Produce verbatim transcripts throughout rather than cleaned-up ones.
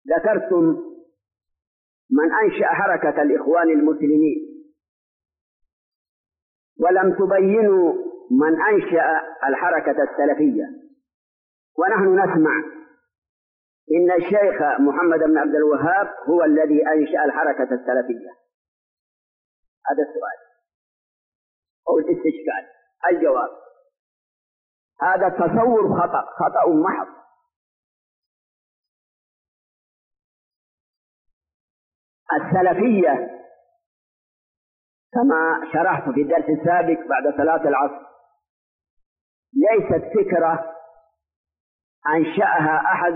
ذكرتم من أنشأ حركة الإخوان المسلمين، ولم تبينوا من أنشأ الحركة السلفية. ونحن نسمع إن الشيخ محمد بن عبد الوهاب هو الذي أنشأ الحركة السلفية. هذا السؤال أو الاستشكال. الجواب: هذا التصور خطأ خطأ محض. السلفية كما شرحت في الدرس السابق بعد صلاة العصر ليست فكرة أنشأها أحد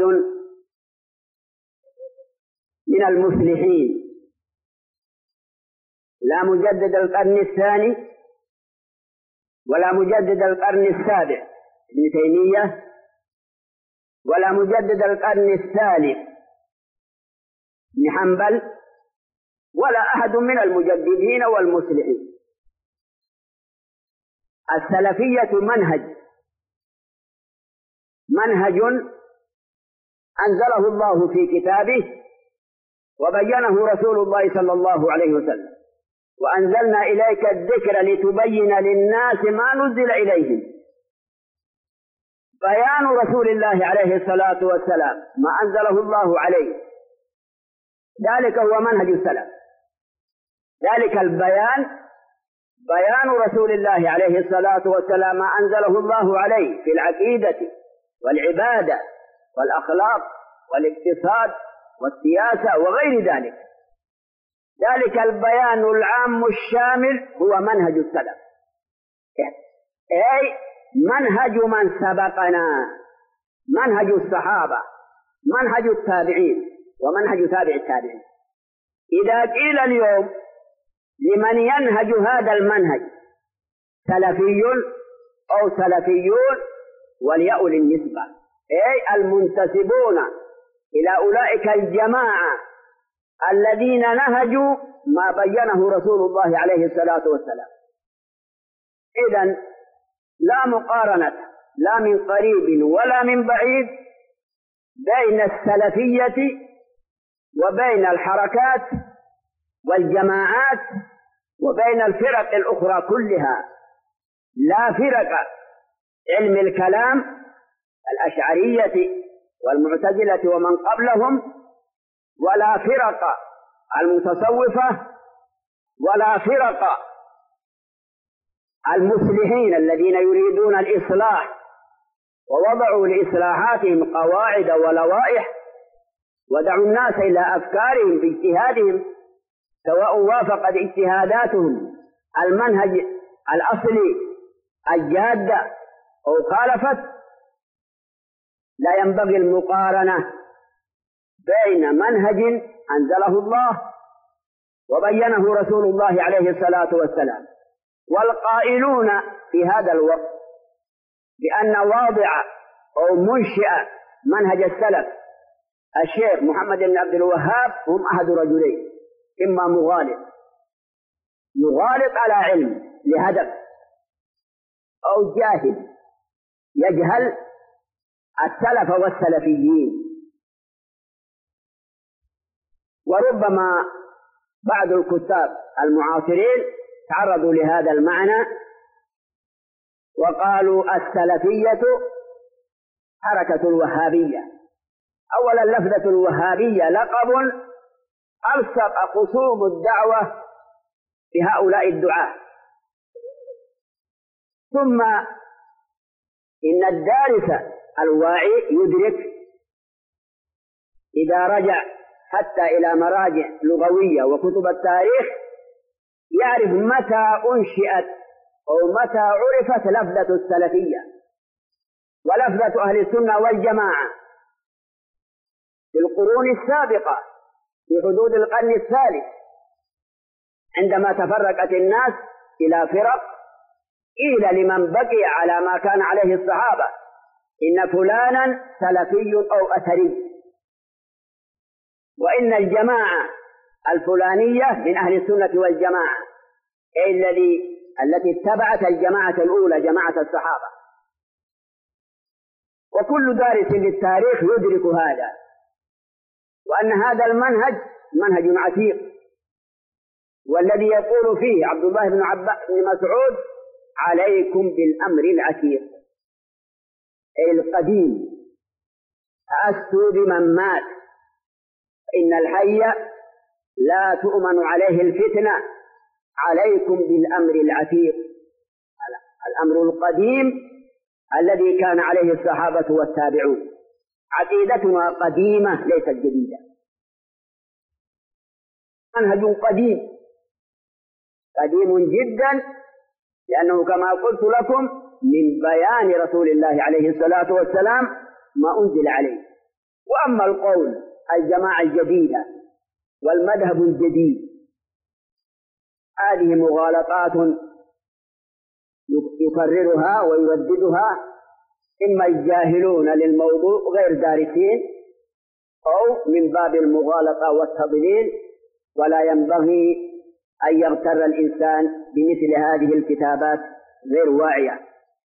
من المصلحين، لا مجدد القرن الثاني ولا مجدد القرن السابع ابن تيمية ولا مجدد القرن الثالث ابن حنبل ولا أحد من المجددين والمصلحين. السلفية منهج منهج أنزله الله في كتابه وبينه رسول الله صلى الله عليه وسلم: وأنزلنا إليك الذكر لتبين للناس ما نزل إليهم. بيان رسول الله عليه الصلاة والسلام ما أنزله الله عليه، ذلك هو منهج السلف. ذلك البيان بيان رسول الله عليه الصلاة والسلام ما أنزله الله عليه في العقيدة والعبادة والأخلاق والاقتصاد والسياسة وغير ذلك. ذلك البيان العام الشامل هو منهج السلف، أي منهج من سبقنا، منهج الصحابة، منهج التابعين، ومنهج تابع التابعين. إذا قيل اليوم لمن ينهج هذا المنهج سلفي أو سلفيون، وليأوا للنسبة، أي المنتسبون إلى أولئك الجماعة الذين نهجوا ما بينه رسول الله عليه الصلاة والسلام. إذن لا مقارنة لا من قريب ولا من بعيد بين السلفية وبين الحركات والجماعات وبين الفرق الأخرى كلها. لا فرق علم الكلام الأشعرية والمعتزلة ومن قبلهم، ولا فرق المتصوفة، ولا فرق المصلحين الذين يريدون الإصلاح ووضعوا لإصلاحاتهم قواعد ولوائح ودعوا الناس إلى أفكارهم باجتهادهم، سواء وافقت اجتهاداتهم المنهج الأصلي الجادة أو خالفت. لا ينبغي المقارنة بين منهج أنزله الله وبينه رسول الله عليه الصلاة والسلام، والقائلون في هذا الوقت بأن واضع أو منشئ منهج السلف الشيخ محمد بن عبد الوهاب هم أحد رجلين: إما مغالط يغالط على علم لهدف، أو جاهل يجهل السلف والسلفيين. وربما بعض الكتاب المعاصرين تعرضوا لهذا المعنى وقالوا السلفية حركة الوهابية. أولا، لفظة الوهابية لقب ألصق خصوم الدعوة بهؤلاء الدعاة. ثم إن الدارس الواعي يدرك إذا رجع حتى إلى مراجع لغوية وكتب التاريخ يعرف متى أنشئت أو متى عرفت لفظة السلفية ولفظة أهل السنة والجماعة في القرون السابقة في حدود القرن الثالث، عندما تفرقت الناس إلى فرق قيل لمن بقي على ما كان عليه الصحابة إن فلانا سلفي أو أثري، وإن الجماعة الفلانية من أهل السنة والجماعة، أي الذي التي اتبعت الجماعة الأولى جماعة الصحابة. وكل دارس للتاريخ يدرك هذا، وأن هذا المنهج منهج عتيق، والذي يقول فيه عبد الله بن عباس بن مسعود: عليكم بالأمر العتيق، أي القديم، أستوا بمن مات، إن الحي لا تؤمن عليه الفتنة، عليكم بالأمر العتيق، الأمر القديم الذي كان عليه الصحابة والتابعون. عقيدتنا قديمة ليست جديدة، منهج قديم قديم جدا، لأنه كما قلت لكم من بيان رسول الله عليه الصلاة والسلام ما أنزل عليه. وأما القول الجماعة الجديدة والمذهب الجديد، هذه مغالطات يكررها ويرددها إما الجاهلون للموضوع غير دارسين، أو من باب المغالطة والتضليل، ولا ينبغي أن يغتر الإنسان بمثل هذه الكتابات غير واعية.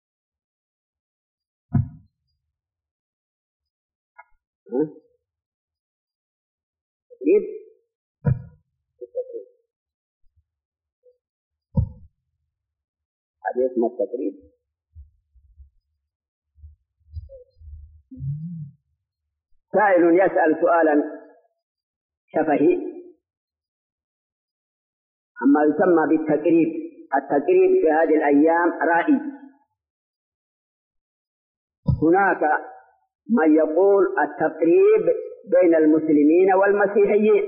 هذا اسمه التقريب. سائل يسأل سؤالا شفهي عما يسمى بالتقريب. التقريب في هذه الأيام رائج. هناك من يقول التقريب بين المسلمين والمسيحيين،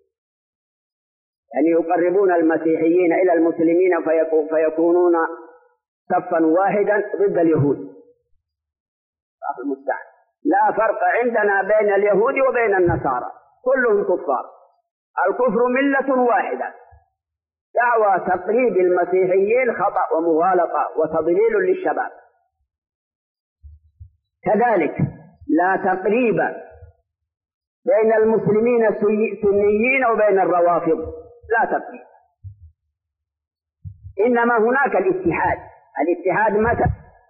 يعني يقربون المسيحيين إلى المسلمين فيكونون صفا واحدا ضد اليهود. لا فرق عندنا بين اليهود وبين النصارى، كلهم كفار، الكفر ملة واحدة. دعوى تقريب المسيحيين خطأ ومغالطة وتضليل للشباب. كذلك لا تقريب بين المسلمين السنيين وبين الروافض، لا تقريب، إنما هناك الاتحاد. الاتحاد متى؟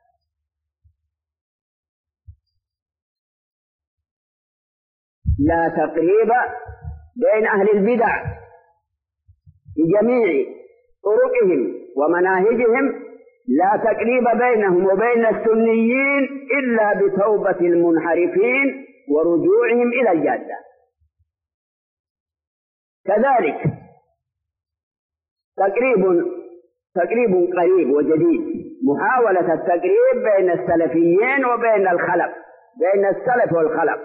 لا تقريب بين أهل البدع بجميع طرقهم ومناهجهم، لا تقريب بينهم وبين السنيين إلا بتوبة المنحرفين ورجوعهم إلى الجادة. كذلك تقريب تقريب قريب وجديد، محاولة التقريب بين السلفيين وبين الخلف، بين السلف والخلف.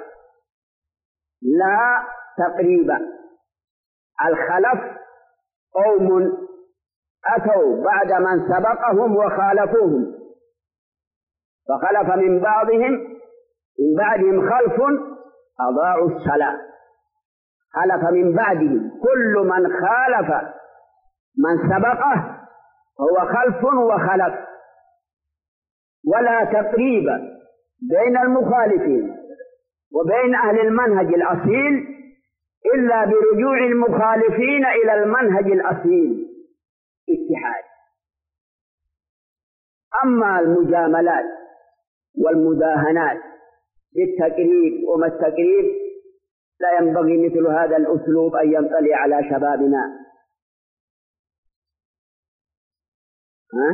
لا تقريب. الخلف قوم أتوا بعد من سبقهم وخالفوهم، فخلف من بعضهم من بعدهم خلف أضاعوا الصلاة. خلف من بعدهم، كل من خالف من سبقه هو خلف وخلف. ولا تقريب بين المخالفين وبين أهل المنهج الأصيل إلا برجوع المخالفين إلى المنهج الأصيل، اتحاد. أما المجاملات والمداهنات بالتقريب وما التقريب، لا ينبغي مثل هذا الأسلوب أن ينطلي على شبابنا. ها؟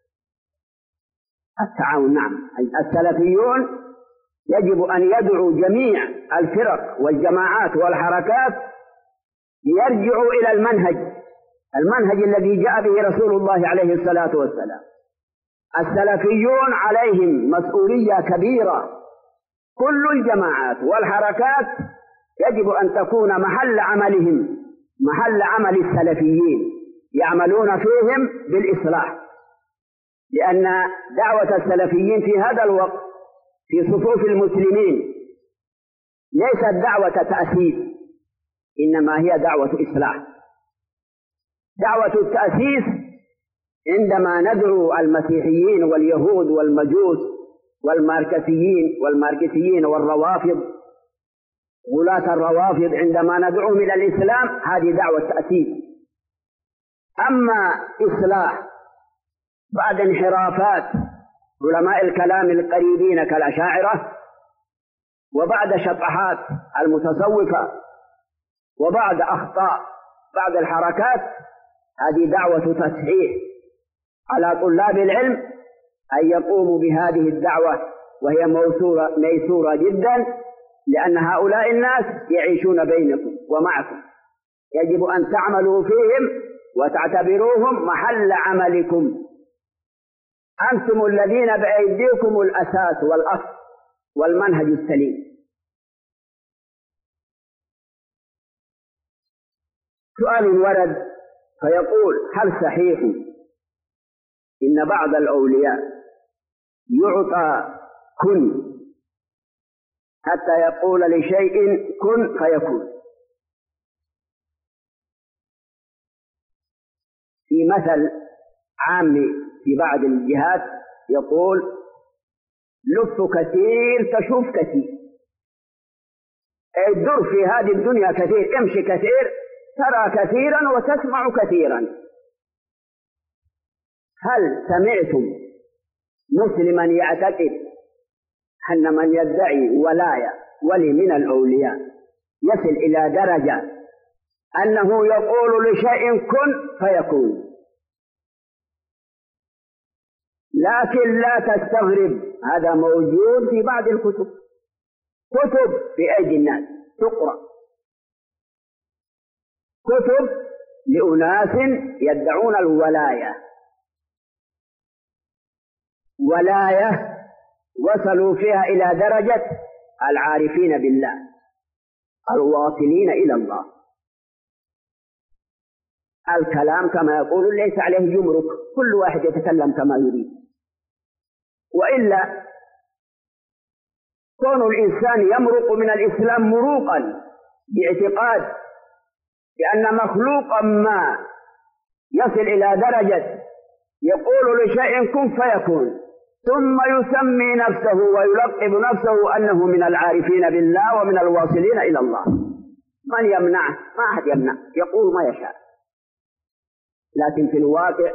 التعاون، نعم. السلفيون يجب أن يدعوا جميع الفرق والجماعات والحركات ليرجعوا إلى المنهج المنهج الذي جاء به رسول الله عليه الصلاة والسلام. السلفيون عليهم مسؤولية كبيرة. كل الجماعات والحركات يجب أن تكون محل عملهم محل عمل السلفيين، يعملون فيهم بالإصلاح، لأن دعوة السلفيين في هذا الوقت في صفوف المسلمين ليست دعوة تأسيس، إنما هي دعوة إصلاح. دعوة التأسيس عندما ندعو المسيحيين واليهود والمجوس والماركسيين والماركسيين والروافض، غلاة الروافض، عندما ندعوهم إلى الإسلام، هذه دعوة تأسيس. أما إصلاح بعد انحرافات علماء الكلام القريبين كالأشاعرة، وبعد شطحات المتصوفة وبعض أخطاء بعض الحركات، هذه دعوة تصحيح على طلاب العلم أن يقوموا بهذه الدعوة، وهي ميسورة ميسورة جدا، لأن هؤلاء الناس يعيشون بينكم ومعكم، يجب أن تعملوا فيهم وتعتبروهم محل عملكم. أنتم الذين بأيديكم الأساس والأصل والمنهج السليم. سؤال ورد فيقول: هل صحيح إن بعض الأولياء يعطى كن حتى يقول لشيء كن فيكون؟ في مثل عام في بعض الجهات يقول: لف كثير تشوف كثير، أي در في هذه الدنيا كثير، امشي كثير ترى كثيرا وتسمع كثيرا. هل سمعتم مسلما يعتقد أن من يدعي ولاية ولي من الأولياء يصل إلى درجة أنه يقول لشيء كن فيكون؟ لكن لا تستغرب، هذا موجود في بعض الكتب، كتب في أيدي الناس تقرأ، كتب لأناس يدعون الولاية، ولاية وصلوا فيها إلى درجة العارفين بالله الواصلين إلى الله. الكلام كما يقول ليس عليه جمرك، كل واحد يتكلم كما يريد. وإلا كون الإنسان يمرق من الإسلام مروقا باعتقاد بأن مخلوقا ما يصل إلى درجة يقول لشيء كن فيكون، ثم يسمي نفسه ويلقب نفسه أنه من العارفين بالله ومن الواصلين إلى الله، من يمنعه؟ ما أحد يمنع، يقول ما يشاء. لكن في الواقع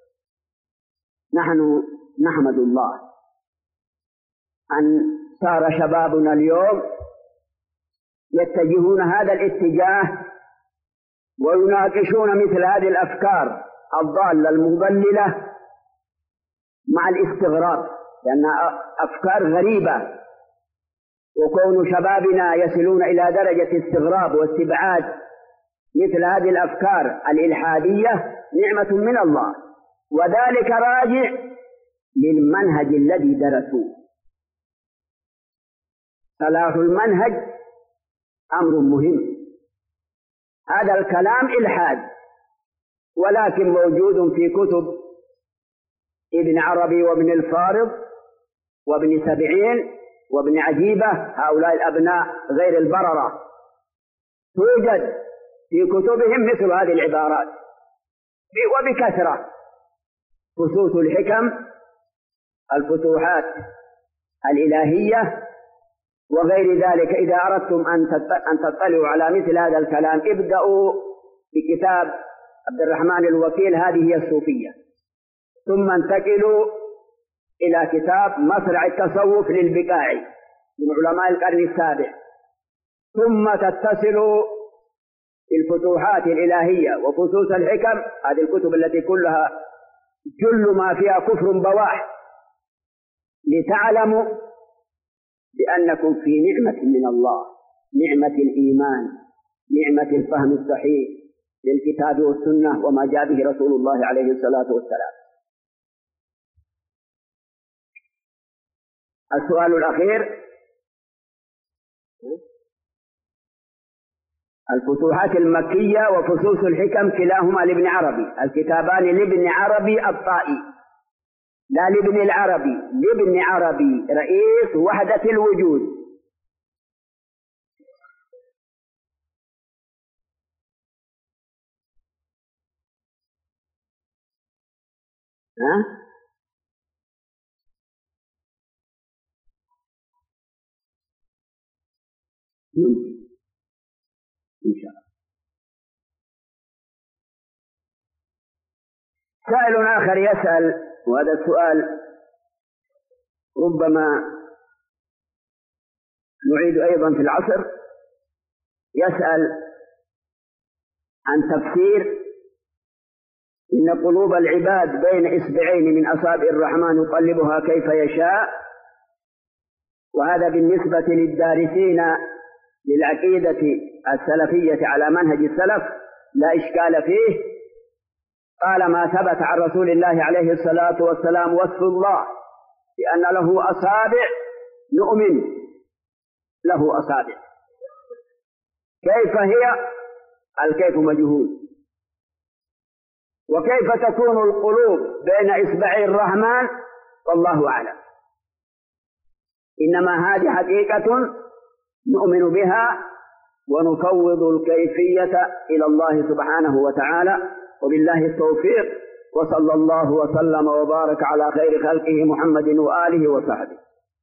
نحن نحمد الله أن صار شبابنا اليوم يتجهون هذا الاتجاه ويناقشون مثل هذه الأفكار الضالة المضللة مع الاستغراب، لأنها أفكار غريبة. وكون شبابنا يصلون إلى درجة استغراب واستبعاد مثل هذه الأفكار الإلحادية نعمة من الله، وذلك راجع للمنهج الذي درسوه. صلاح المنهج أمر مهم. هذا الكلام إلحاد، ولكن موجود في كتب ابن عربي وابن الفارض وابن سبعين وابن عجيبة، هؤلاء الأبناء غير البررة، توجد في كتبهم مثل هذه العبارات وبكثرة. فصوص الحكم، الفتوحات الإلهية، وغير ذلك. إذا أردتم أن تطلعوا على مثل هذا الكلام ابدأوا بكتاب عبد الرحمن الوكيل، هذه هي الصوفية، ثم انتقلوا إلى كتاب مصرع التصوف للبقاعي من علماء القرن السابع، ثم تتصلوا الفتوحات الإلهية وفصوص الحكم، هذه الكتب التي كلها جل ما فيها كفر بواح، لتعلموا بأنكم في نعمة من الله، نعمة الإيمان، نعمة الفهم الصحيح للكتاب والسنة وما جاء به رسول الله عليه الصلاة والسلام. السؤال الأخير: الفتوحات المكية وفصوص الحكم كلاهما لابن عربي، الكتابان لابن عربي الطائي، لا لابن العربي، لابن عربي رئيس وحدة الوجود. ها؟ إن شاء الله. سائل آخر يسأل، وهذا السؤال ربما نعيد أيضا في العصر، يسأل: عن تفسير إن قلوب العباد بين إصبعين من أصابع الرحمن يقلبها كيف يشاء، وهذا بالنسبة للدارسين للعقيدة السلفية على منهج السلف لا إشكال فيه. قال ما ثبت عن رسول الله عليه الصلاة والسلام وصف الله بأن له أصابع، نؤمن له أصابع، كيف هي؟ الكيف مجهول. وكيف تكون القلوب بين إصبعي الرحمن والله أعلم، إنما هذه حقيقة نؤمن بها ونفوض الكيفية إلى الله سبحانه وتعالى، وبالله التوفيق، وصلى الله وسلم وبارك على خير خلقه محمد وآله وصحبه.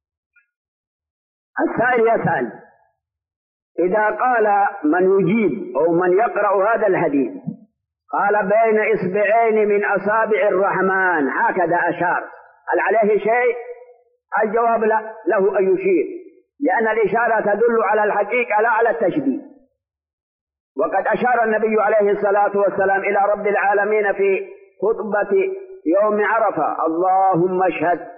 السائل يسأل: إذا قال من يجيب أو من يقرأ هذا الحديث قال بين إصبعين من أصابع الرحمن هكذا أشار، هل عليه شيء؟ الجواب لا، له أن يشير، لأن الإشارة تدل على الحقيقة لا على التشبيه. وقد أشار النبي عليه الصلاة والسلام إلى رب العالمين في خطبة يوم عرفة: اللهم اشهد.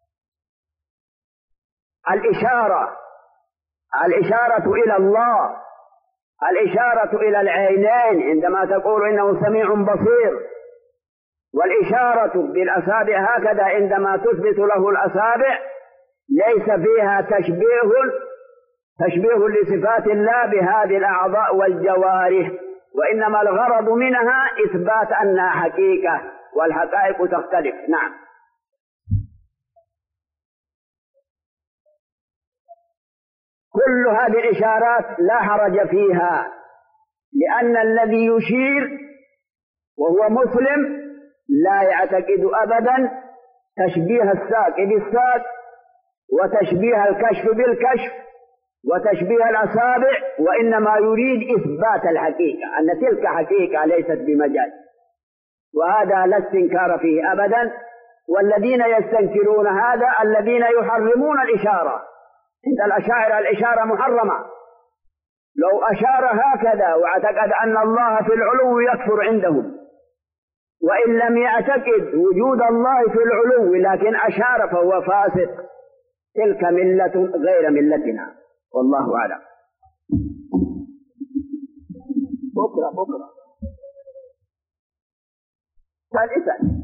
الإشارة الإشارة إلى الله، الإشارة إلى العينين عندما تقول إنه سميع بصير، والإشارة بالأصابع هكذا عندما تثبت له الأصابع ليس فيها تشبيه تشبيه لصفات الله بهذه الأعضاء والجوارح، وإنما الغرض منها إثبات أنها حقيقة والحقائق تختلف. نعم. كل هذه الإشارات لا حرج فيها، لأن الذي يشير وهو مسلم لا يعتقد أبدا تشبيه الساق بالساق، وتشبيه الكشف بالكشف، وتشبيه الأصابع، وإنما يريد إثبات الحقيقة، أن تلك حقيقة ليست بمجاز، وهذا لا استنكار فيه أبدا. والذين يستنكرون هذا الذين يحرمون الإشارة. عند الأشاعرة الإشارة محرمة، لو أشار هكذا واعتقد أن الله في العلو يكفر عندهم، وإن لم يعتقد وجود الله في العلو لكن أشار فهو فاسق. تلك ملة غير ملتنا، والله أعلم. بكرة بكرة ثالثا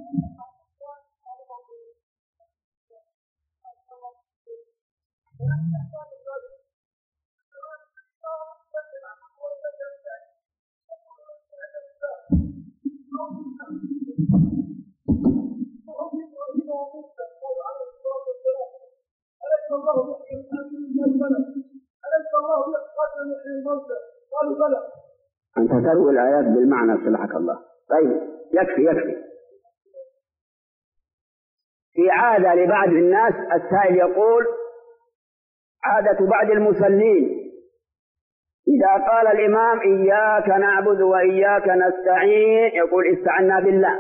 أنت تروي الآيات بالمعنى صلحك الله. طيب يكفي يكفي. في عادة لبعض الناس، السائل يقول: عادة بعض المصلين إذا قال الإمام إياك نعبد وإياك نستعين يقول استعنا بالله.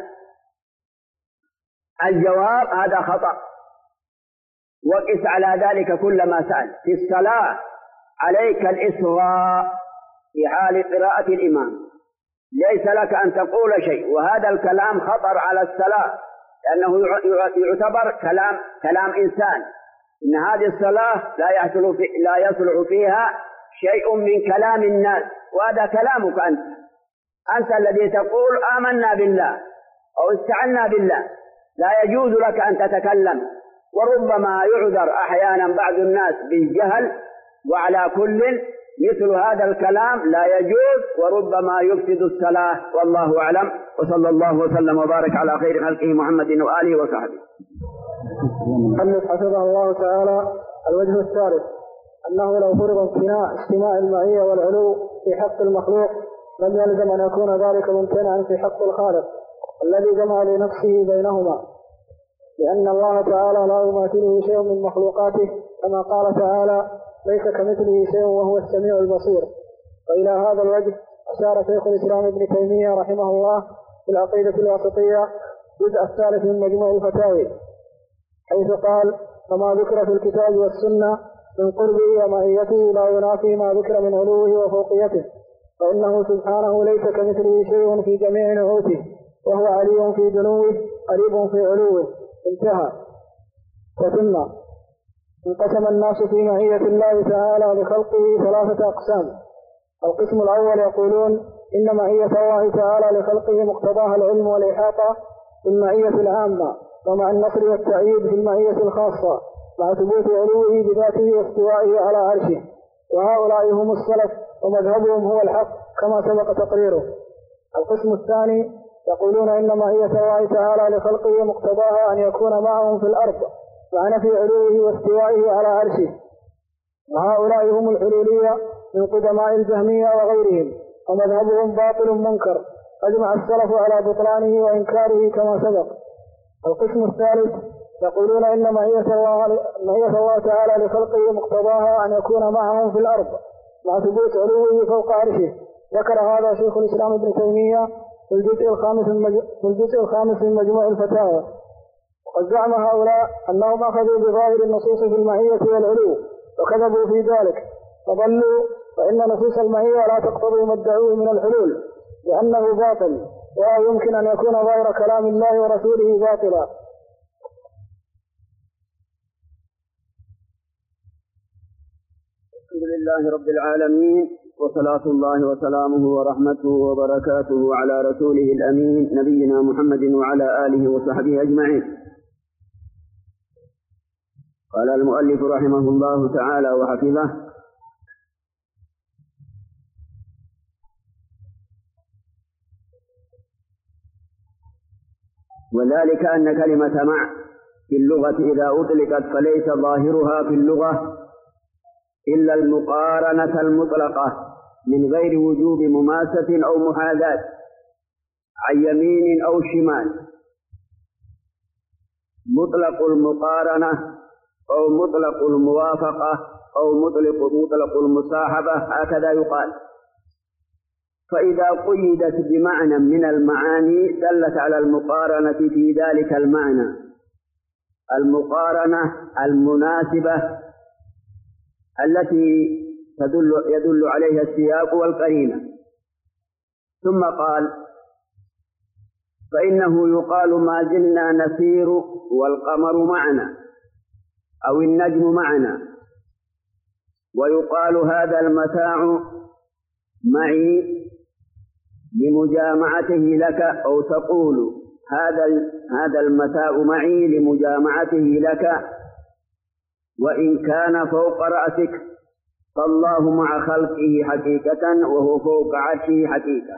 الجواب: هذا خطأ، وقس على ذلك كل ما سأل. في الصلاة عليك الإصغاء في حال قراءة الإمام، ليس لك أن تقول شيء، وهذا الكلام خطر على الصلاة، لأنه يعتبر كلام كلام إنسان. إن هذه الصلاة لا يحصل في لا يصلح فيها شيء من كلام الناس، وهذا كلامك أنت أنت الذي تقول آمنا بالله أو استعنا بالله، لا يجوز لك أن تتكلم. وربما يعذر أحيانا بعض الناس بالجهل، وعلى كل مثل هذا الكلام لا يجوز، وربما يفسد الصلاة، والله أعلم. وصلى الله وسلم وبارك على خير خلقه محمد وآله وصحبه. المؤلف حفظه الله تعالى: الوجه الثالث أنه لو فرض امتناع اجتماع المعية والعلو في حق المخلوق لم يلزم أن يكون ذلك ممتنعا في حق الخالق الذي جمع لنفسه بينهما، لأن الله تعالى لا يماثله شيء من مخلوقاته، كما قال تعالى: ليس كمثله شيء وهو السميع البصير. وإلى هذا الوجه أشار شيخ الإسلام ابن تيمية رحمه الله في العقيدة الواسطية الجزء الثالث من مجموع الفتاوي، حيث قال: فما ذكر في الكتاب والسنة من قربه ومعيته لا ينافي ما ذكر من علوه وفوقيته، فإنه سبحانه ليس كمثله شيء في جميع نعوته، وهو علي في دنوه قريب في علوه. انتهى. وثم انقسم الناس في معية الله تعالى لخلقه ثلاثة أقسام. القسم الأول يقولون إن معية الله تعالى لخلقه مقتضاها العلم والإحاطة بالمعية العامة، ومع النصر والتأييد في المعية الخاصة، مع ثبوت علوه بذاته واستوائه على عرشه. وهؤلاء هم السلف، ومذهبهم هو الحق كما سبق تقريره. القسم الثاني يقولون إن معية الله تعالى لخلقه مقتضاها أن يكون معهم في الأرض، مع نفي علوه واستوائه على عرشه. وهؤلاء هم الحلولية من قدماء الجهمية وغيرهم، ومذهبهم باطل منكر، أجمع السلف على بطلانه وإنكاره كما سبق. القسم الثالث يقولون إن معية الله, معية الله تعالى لخلقه مقتضاها أن يكون معهم في الأرض، مع ثبوت علوه فوق عرشه. ذكر هذا شيخ الإسلام ابن تيمية في الجزء الخامس في الجزء الخامس من مجموع الفتاوى. وقد زعم هؤلاء أنهم أخذوا بظاهر النصوص في المعية والعلو، وكذبوا في ذلك فضلوا، فإن نصوص المعية لا تقتضي ما ادعوه من الحلول، لأنه باطل، ولا يمكن أن يكون غير كلام الله ورسوله باطلا. الحمد لله رب العالمين، وصلاة الله وسلامه ورحمته وبركاته على رسوله الأمين نبينا محمد وعلى آله وصحبه أجمعين. قال المؤلف رحمه الله تعالى وحفظه: وذلك أن كلمة مع في اللغة إذا أطلقت فليس ظاهرها في اللغة إلا المقارنة المطلقة من غير وجوب مماسة أو محاذاة عن يمين أو شمال. مطلق المقارنة أو مطلق الموافقة أو مطلق مطلق المصاحبة، هكذا يقال. فإذا قيدت بمعنى من المعاني دلت على المقارنة في ذلك المعنى، المقارنة المناسبة التي تدل يدل عليها السياق والقرينة. ثم قال: فإنه يقال ما زلنا نسير والقمر معنا، أو النجم معنا. ويقال هذا المتاع معي لمجامعته لك، أو تقول هذا هذا المتاع معي لمجامعته لك، وإن كان فوق رأسك فالله مع خلقه حقيقة، وهو فوق عرشه حقيقة.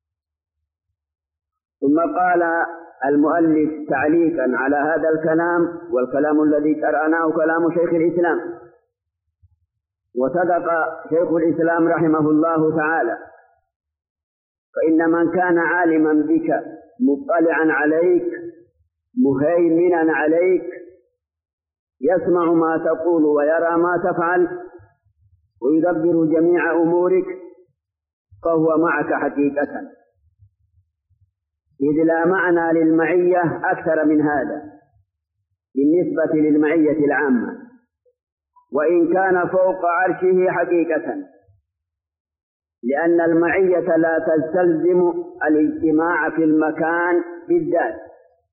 ثم قال المؤلف تعليقا على هذا الكلام، والكلام الذي قرأناه كلام شيخ الإسلام، وصدق شيخ الإسلام رحمه الله تعالى، فإن من كان عالما بك مطلعا عليك مهيمنا عليك يسمع ما تقول ويرى ما تفعل ويدبر جميع أمورك فهو معك حقيقة، إذ لا معنى للمعية أكثر من هذا بالنسبة للمعية العامة، وإن كان فوق عرشه حقيقة، لأن المعية لا تستلزم الاجتماع في المكان بالذات.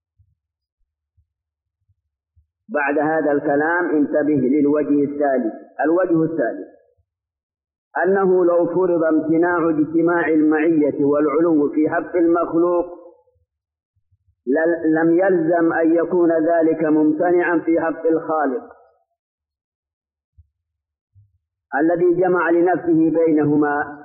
بعد هذا الكلام انتبه للوجه الثالث. الوجه الثالث أنه لو فرض امتناع اجتماع المعية والعلو في حق المخلوق لم يلزم أن يكون ذلك ممتنعا في حق الخالق الذي جمع لنفسه بينهما.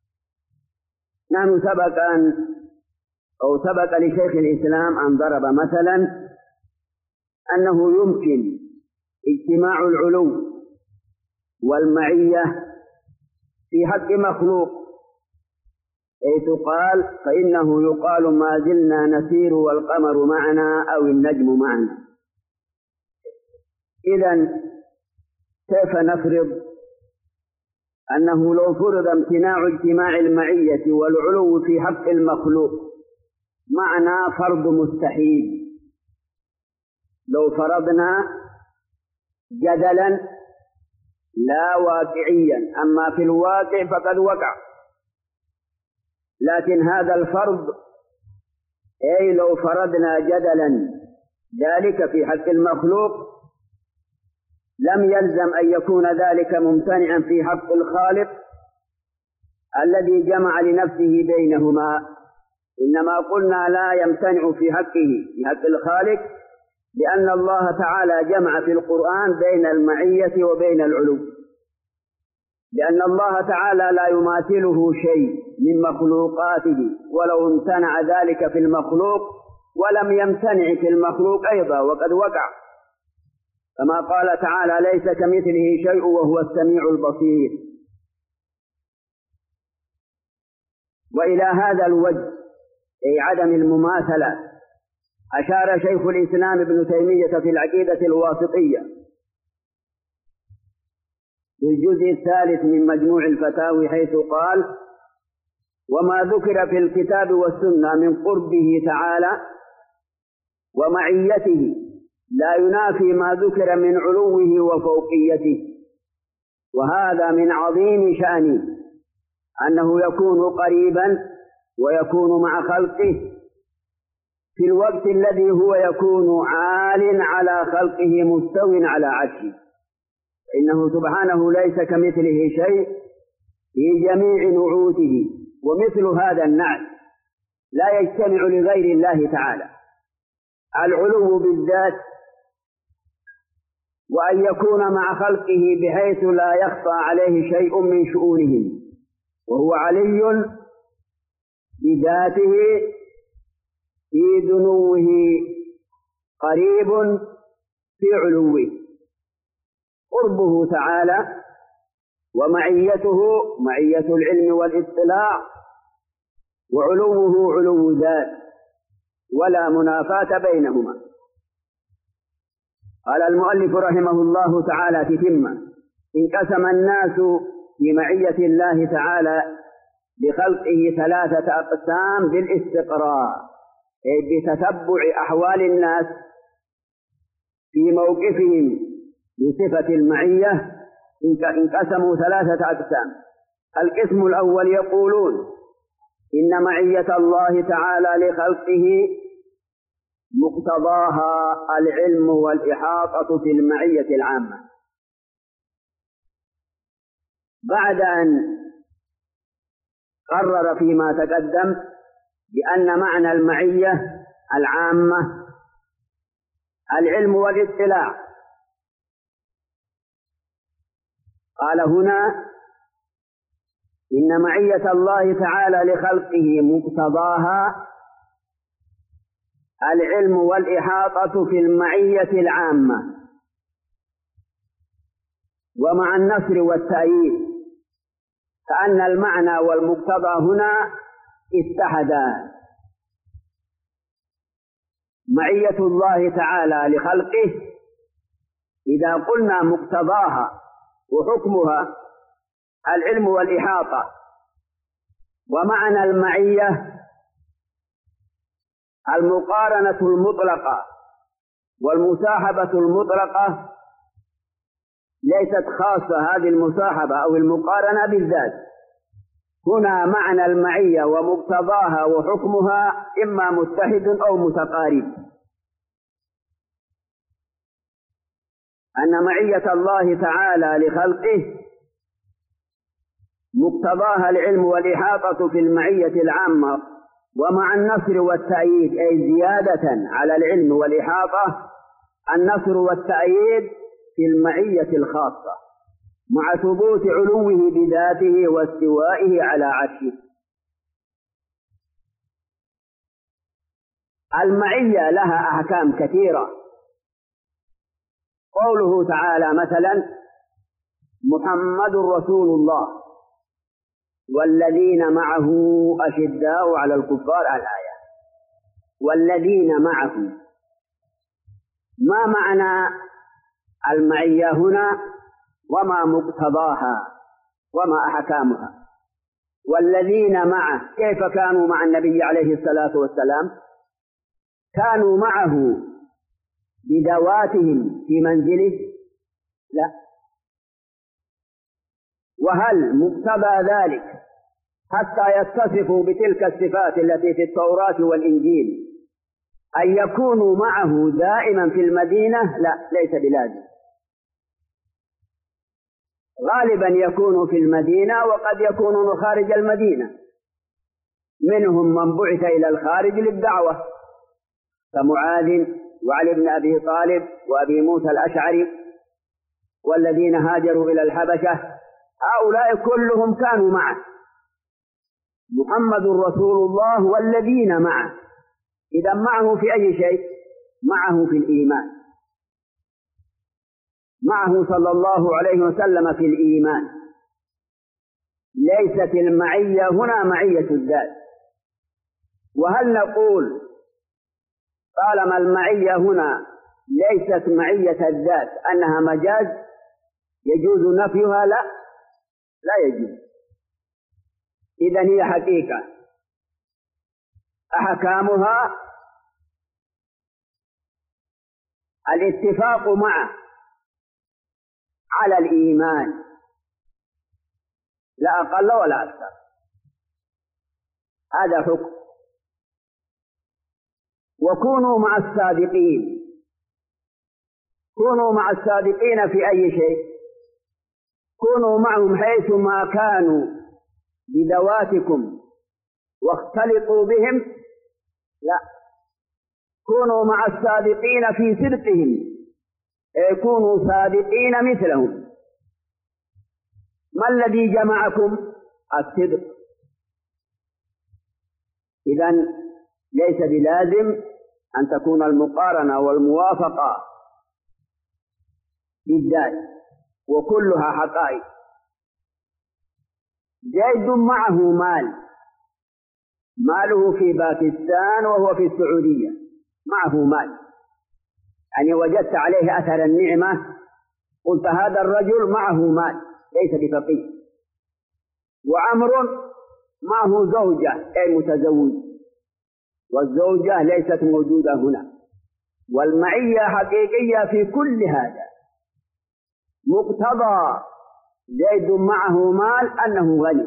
نحن سبق أن أو سبق لشيخ الإسلام أن ضرب مثلا أنه يمكن اجتماع العلو والمعية في حق مخلوق، حيث قال: فإنه يقال ما زلنا نسير والقمر معنا، أو النجم معنا. إذن كيف نفرض أنه لو فرض امتناع اجتماع المعية والعلو في حق المخلوق معنى فرض مستحيل؟ لو فرضنا جدلا لا واقعيا، أما في الواقع فقد وقع، لكن هذا الفرض، أي لو فرضنا جدلا ذلك في حق المخلوق لم يلزم أن يكون ذلك ممتنعا في حق الخالق الذي جمع لنفسه بينهما، إنما قلنا لا يمتنع في حقه في حق الخالق لأن الله تعالى جمع في القرآن بين المعية وبين العلو، لأن الله تعالى لا يماثله شيء من مخلوقاته ولو امتنع ذلك في المخلوق ولم يمتنع في المخلوق أيضا وقد وقع، كما قال تعالى ليس كمثله شيء وهو السميع البصير. وإلى هذا الوجه أي عدم المماثلة أشار شيخ الإسلام ابن تيمية في العقيدة الواسطية في الجزء الثالث من مجموع الفتاوي حيث قال: وما ذكر في الكتاب والسنة من قربه تعالى ومعيته لا ينافي ما ذكر من علوه وفوقيته، وهذا من عظيم شأنه أنه يكون قريبا ويكون مع خلقه في الوقت الذي هو يكون عال على خلقه مستو على عرشه، إنه سبحانه ليس كمثله شيء في جميع نعوته، ومثل هذا النعت لا يجتمع لغير الله تعالى: العلو بالذات، وأن يكون مع خلقه بحيث لا يخفى عليه شيء من شؤونهم، وهو علي بذاته في دنوه قريب في علوه. قربه تعالى ومعيته معية العلم والاطلاع، وعلوه علو ذات، ولا منافاة بينهما. قال المؤلف رحمه الله تعالى تتمة: انقسم الناس في معية الله تعالى بخلقه ثلاثة أقسام بالاستقراء، أي بتتبع أحوال الناس في موقفهم بصفة المعية. انقسموا ثلاثة أقسام. القسم الأول يقولون إن معية الله تعالى لخلقه مقتضاها العلم والإحاطة في المعية العامة، بعد أن قرر فيما تقدم بأن معنى المعية العامة العلم والاطلاع. قال هنا إن معية الله تعالى لخلقه مقتضاها العلم والإحاطة في المعية العامة، ومع النصر والتأييد، كأن المعنى والمقتضى هنا اتحدا. معية الله تعالى لخلقه إذا قلنا مقتضاها وحكمها العلم والإحاطة، ومعنى المعية المقارنة المطلقة والمصاحبة المطلقة، ليست خاصة هذه المصاحبة أو المقارنة بالذات. هنا معنى المعية ومقتضاها وحكمها إما متحد أو متقارب، أن معية الله تعالى لخلقه مقتضاها العلم والإحاطة في المعية العامة، ومع النصر والتأييد أي زيادة على العلم والإحاطة النصر والتأييد في المعية الخاصة، مع ثبوت علوه بذاته واستوائه على عرشه. المعية لها أحكام كثيرة. قوله تعالى مثلا: محمد رسول الله والذين معه أشداء على الكفار، الآية. والذين معه، ما معنى المعية هنا وما مقتضاها وما أحكامها؟ والذين معه كيف كانوا مع النبي عليه الصلاة والسلام؟ كانوا معه بذواتهم في منزله؟ لا. وهل مقتضى ذلك حتى يتصفوا بتلك الصفات التي في التوراة والإنجيل. أن يكونوا معه دائما في المدينة لا، ليس بلازم. غالبا يكونوا في المدينة وقد يكونون خارج المدينة، منهم من بعث إلى الخارج للدعوة كمعاذ وعلي بن أبي طالب وأبي موسى الأشعري والذين هاجروا إلى الحبشة، هؤلاء كلهم كانوا معه. محمد رسول الله والذين معه، إذا معه في أي شيء؟ معه في الإيمان، معه صلى الله عليه وسلم في الإيمان. ليست المعية هنا معية الذات. وهل نقول طالما المعية هنا ليست معية الذات أنها مجاز يجوز نفيها؟ لا، لا يجوز. إذن هي حقيقة. أحكامها الاتفاق معه على الإيمان، لا أقل ولا أكثر. هذا حكم. وكونوا مع الصادقين. كونوا مع الصادقين في أي شيء؟ كونوا معهم حيث ما كانوا بذواتكم واختلطوا بهم؟ لا، كونوا مع الصادقين في صدقهم، كونوا صادقين مثلهم. ما الذي جمعكم؟ الصدق. إذن ليس بلازم أن تكون المقارنة والموافقة بالذات، وكلها حقائق. زيد معه مال، ماله في باكستان وهو في السعودية، معه مال، يعني وجدت عليه أثر النعمة قلت هذا الرجل معه مال ليس بفقير. وعمر معه زوجة أي متزوج، والزوجة ليست موجودة هنا. والمعية حقيقية في كل هذا. مقتضى زيد معه مال أنه غني،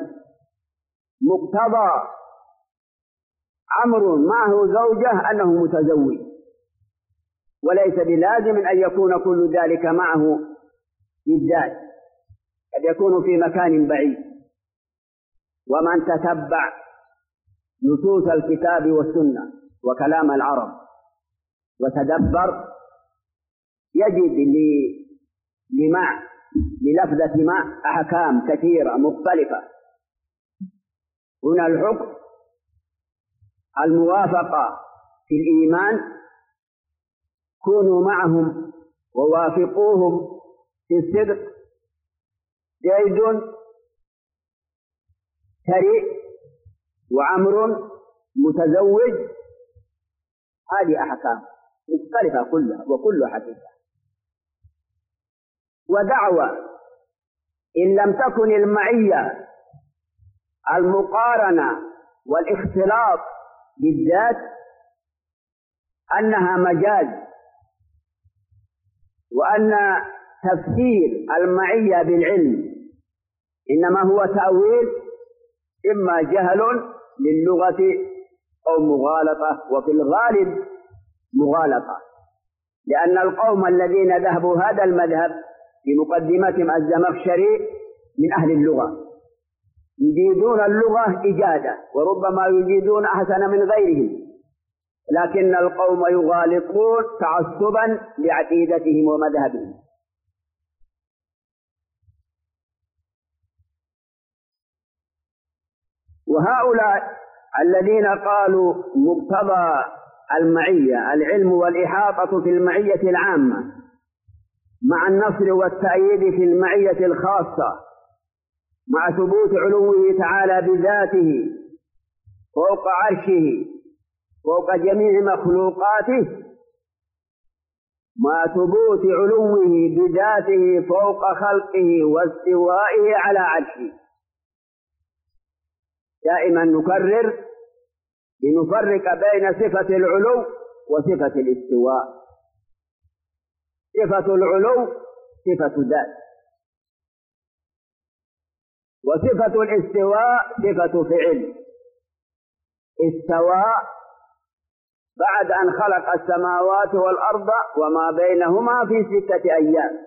مقتضى عمرو معه زوجة أنه متزوج، وليس بلازم أن يكون كل ذلك معه بالذات، قد يكون في مكان بعيد. ومن تتبع نصوص الكتاب والسنة وكلام العرب وتدبر يجد لمع للفظة مع أحكام كثيرة مختلفة. هنا الحكم الموافقة في الإيمان، كونوا معهم ووافقوهم في الصدق. زيد ثري وعمر متزوج، هذه أحكام مختلفة كلها وكلها حقيقة. ودعوة إن لم تكن المعية المقارنة والاختلاط بالذات أنها مجاز، وأن تفسير المعية بالعلم إنما هو تأويل، إما جهل للغة أو مغالطة، وفي الغالب مغالطة، لأن القوم الذين ذهبوا هذا المذهب في مقدمتهم الزمخشري من أهل اللغة، يجيدون اللغة إجادة وربما يجيدون أحسن من غيرهم، لكن القوم يغالطون تعصبا لعقيدتهم ومذهبهم. وهؤلاء الذين قالوا مقتضى المعية العلم والإحاطة في المعية العامة مع النصر والتأييد في المعية الخاصة، مع ثبوت علوه تعالى بذاته فوق عرشه فوق جميع مخلوقاته، مع ثبوت علوه بذاته فوق خلقه واستوائه على عرشه. دائما نكرر لنفرق بين صفة العلو وصفة الاستواء. صفة العلو صفة ذات، وصفة الاستواء صفة فعل، استوى بعد أن خلق السماوات والأرض وما بينهما في ستة أيام،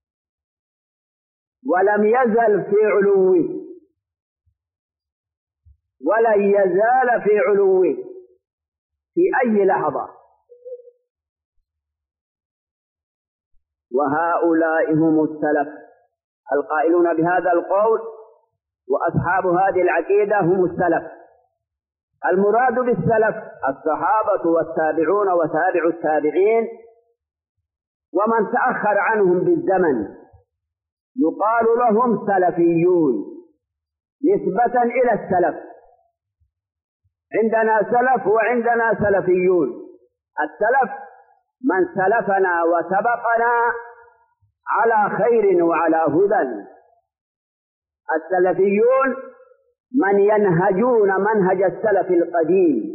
ولم يزل في علوه ولن يزال في علوه في أي لحظة. وهؤلاء هم السلف القائلون بهذا القول، وأصحاب هذه العقيدة هم السلف. المراد بالسلف الصحابة والتابعون وتابع التابعين ومن تأخر عنهم بالزمن، يقال لهم سلفيون نسبة إلى السلف. عندنا سلف وعندنا سلفيون. السلف من سلفنا وسبقنا على خير وعلى هدى، السلفيون من ينهجون منهج السلف القديم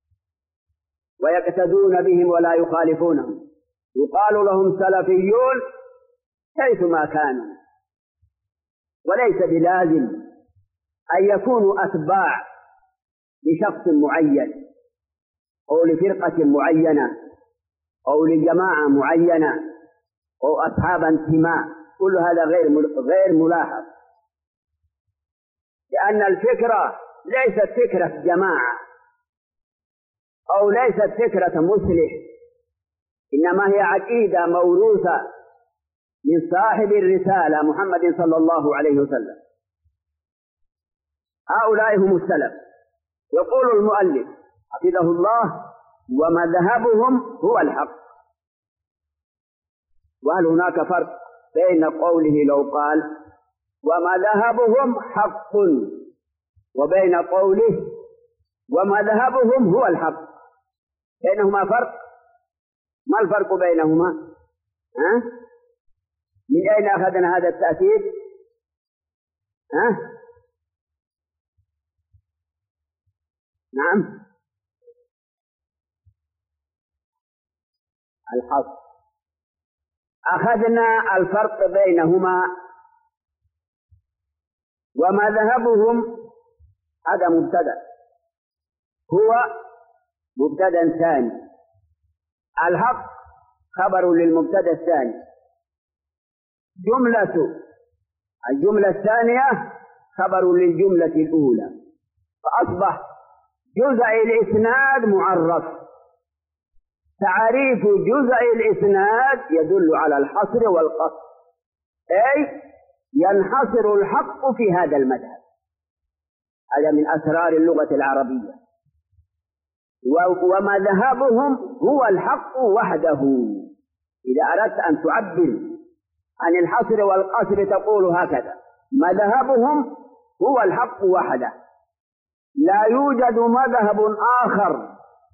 ويقتدون بهم ولا يخالفونهم، يقال لهم سلفيون حيثما كانوا. وليس بلازم أن يكونوا أتباع لشخص معين أو لفرقة معينة أو لجماعة معينة أو أصحاب انتماء، كل هذا غير غير ملاحظ، لأن الفكرة ليست فكرة جماعة أو ليست فكرة مصلح، إنما هي عقيدة موروثة من صاحب الرسالة محمد صلى الله عليه وسلم. هؤلاء هم السلف. يقول المؤلف حفظه الله: ومذهبهم هو الحق. وهل هناك فرق بين قوله لو قال ومذهبهم حق وبين قوله ومذهبهم هو الحق؟ بينهما فرق. ما الفرق بينهما؟ ها؟ من أين أخذنا هذا التأكيد؟ ها؟ نعم، الحق. أخذنا الفرق بينهما. ومذهبهم هذا مبتدأ، هو مبتدأ ثاني. الحق خبر للمبتدأ الثاني. جملة الجملة الثانية خبر للجملة الأولى، فأصبح جزء الإسناد معرف. تعريف جزء الإسناد يدل على الحصر والقصر، أي ينحصر الحق في هذا المذهب. هذا من أسرار اللغة العربية. ومذهبهم هو الحق وحده. إذا أردت أن تعبر عن الحصر والقصر تقول هكذا: مذهبهم هو الحق وحده، لا يوجد مذهب آخر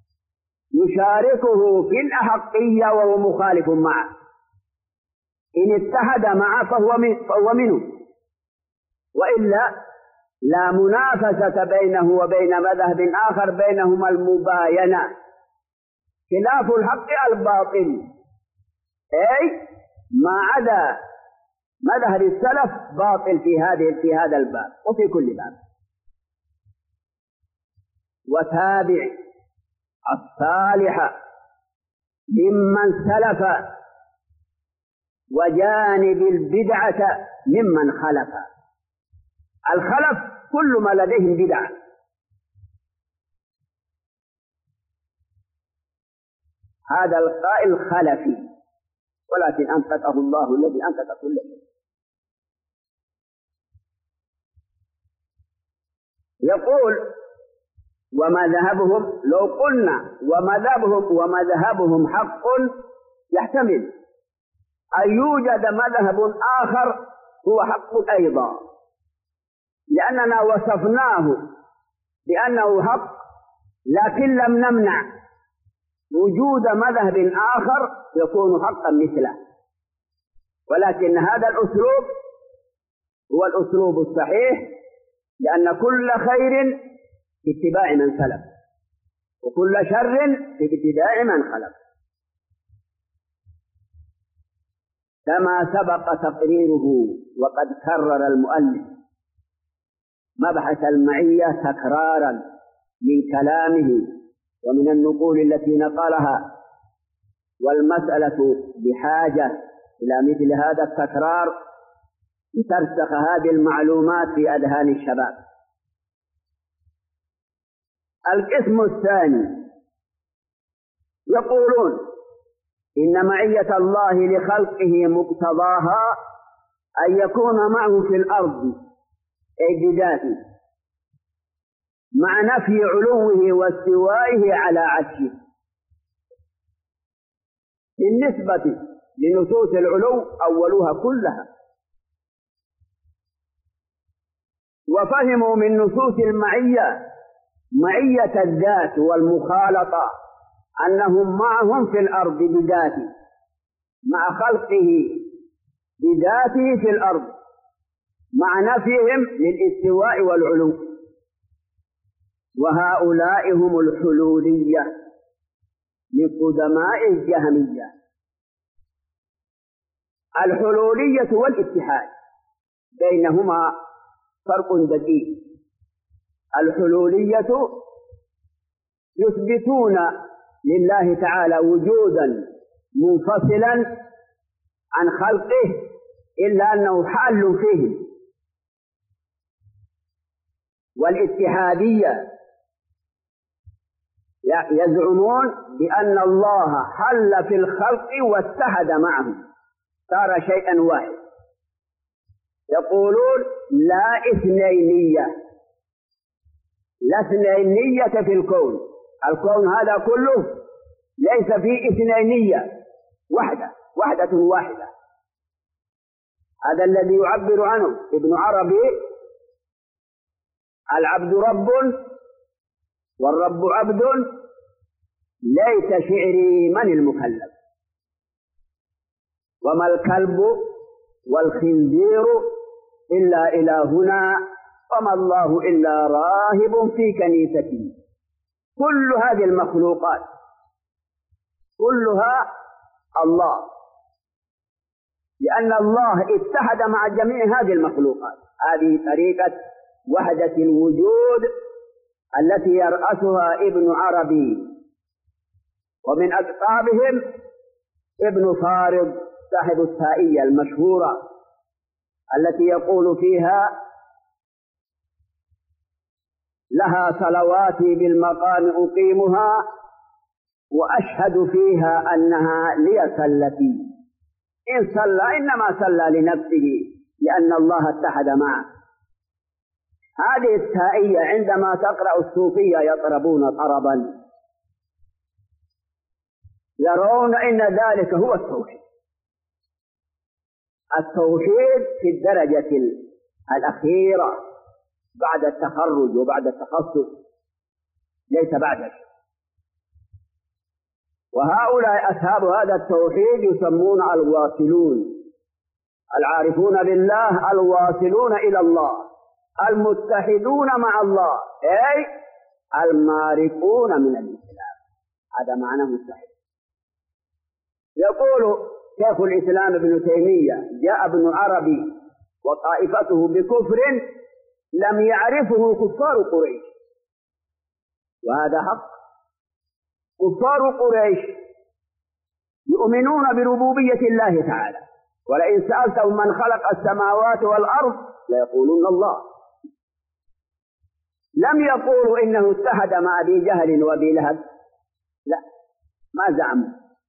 يشاركه في الأحقية وهو مخالف معه. إن اتحد معه فهو, من فهو منه، وإلا لا منافسة بينه وبين مذهب آخر، بينهما المباينة. خلاف الحق الباطل، أي ما عدا مذهب السلف باطل في هذه في هذا الباب وفي كل باب. وتابع الصالح ممن سلف، وجانب البدعة ممن خلف. الخلف كل ما لديهم بدعة. هذا القائل خلفي، ولكن أنطقه الله الذي أنطق كل شيء. يقول: ومذهبهم، لو قلنا ومذهبهم ومذهبهم حق، يحتمل أن يوجد مذهب آخر هو حق أيضا، لأننا وصفناه بأنه حق، لكن لم نمنع وجود مذهب آخر يكون حقا مثله. ولكن هذا الأسلوب هو الأسلوب الصحيح، لأن كل خير في اتباع من سلف، وكل شر في ابتداع من خلف، كما سبق تقريره. وقد كرر المؤلف مبحث المعية تكرارا من كلامه ومن النقول التي نقلها، والمسألة بحاجة إلى مثل هذا التكرار لترسخ هذه المعلومات في أذهان الشباب. القسم الثاني يقولون إن معية الله لخلقه مقتضاها أن يكون معه في الأرض أي بذاته، مع نفي علوه واستوائه على عرشه. بالنسبة لنصوص العلو أولها كلها، وفهموا من نصوص المعية معية الذات والمخالطة أنهم معهم في الأرض بذاته، مع خلقه بذاته في الأرض، مع نفيهم للاستواء والعلو. وهؤلاء هم الحلولية من قدماء الجهمية. الحلولية والاتحاد بينهما فرق دقيق. الحلولية يثبتون لله تعالى وجودا منفصلا عن خلقه إلا أنه حال فيه. والاتحادية يزعمون بأن الله حل في الخلق واتحد معهم، صار شيئا واحد. يقولون لا اثنينية، لا اثنينية في الكون. الكون هذا كله ليس فيه اثنينية، وحدة وحدة واحدة. هذا الذي يعبر عنه ابن عربي: العبد رب والرب عبد، ليس شعري من المكلف. وما الكلب والخنزير إلا إلهنا، وما الله إلا راهب في كنيسته. كل هذه المخلوقات كلها الله، لأن الله اتحد مع جميع هذه المخلوقات. هذه طريقة وحدة الوجود التي يرأسها ابن عربي، ومن أقطابهم ابن فارض صاحب التائية المشهورة التي يقول فيها: لها صلواتي بالمقام أقيمها، وأشهد فيها أنها لي صلتي. إن صلى إنما صلى لنفسه، لأن الله اتحد معه. هذه التائية عندما تقرأ الصوفية يطربون طربا، يرون إن ذلك هو التوحيد. التوحيد في الدرجة الأخيرة بعد التخرج وبعد التخصص، ليس بعد شيء. وهؤلاء أصحاب هذا التوحيد يسمون الواصلون، العارفون بالله، الواصلون إلى الله، المتحدون مع الله، أي المارقون من الإسلام. هذا معناه متحد. يقول شيخ الإسلام ابن تيمية: جاء ابن عربي وطائفته بكفر لم يعرفه كفار قريش. وهذا حق. كفار قريش يؤمنون بربوبية الله تعالى، ولئن سألتهم من خلق السماوات والأرض ليقولون الله. لم يقولوا إنه اتحد مع أبي جهل وأبي لهب، لا، ما زعموا.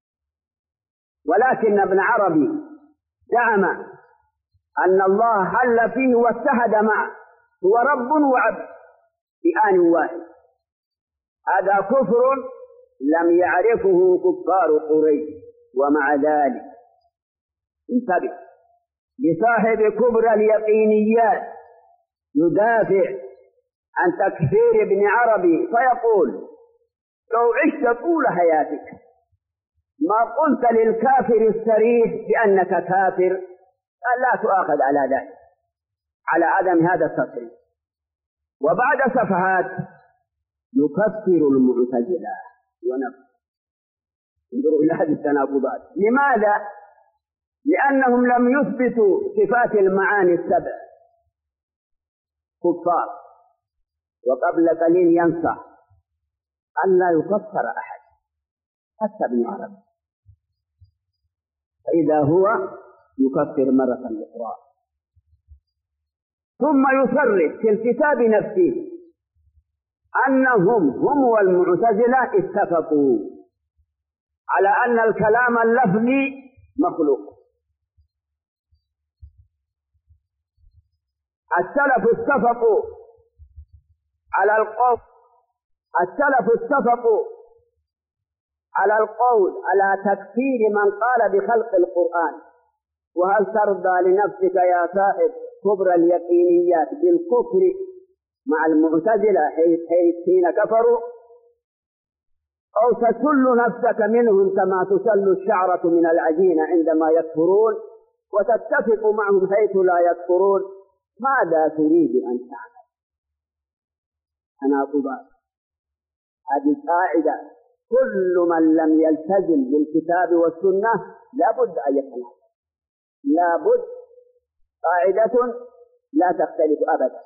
ولكن ابن عربي زعم أن الله حل فيه واتحد معه، هو رب وعبد في آن واحد. هذا كفر لم يعرفه كفار قريش. ومع ذلك انتبه لصاحب كبرى اليقينيات يدافع عن تكفير ابن عربي فيقول: لو عشت طول حياتك ما قلت للكافر الصريح بأنك كافر، لا تؤاخذ على ذلك، على عدم هذا التصريح. وبعد صفحات يكفر المعتزلة ونفسه. انظروا إلى هذه التناقضات. لماذا؟ لأنهم لم يثبتوا صفات المعاني السبع. كفار، وقبل قليل ينصح أن لا يكفر أحد حتى ابن عربي، فإذا هو يكفر مرة أخرى. ثم يصرح في الكتاب نفسه أنهم هم والمعتزلة اتفقوا على أن الكلام اللفظي مخلوق. السلف اتفقوا على القول السلف اتفقوا على القول على تكفير من قال بخلق القرآن. وهل ترضى لنفسك يا صاحب كبر اليقينيات بالكفر مع المعتزلة حين كفروا، أو تسل نفسك منهم كما تسل الشعرة من العجين عندما يكفرون، وتتفق معهم حيث لا يكفرون؟ ماذا تريد أن تعمل؟ تناقضات. هذه قاعدة، كل من لم يلتزم بالكتاب والسنة لابد أن يتناقض، لابد، قاعدة لا تختلف أبدا.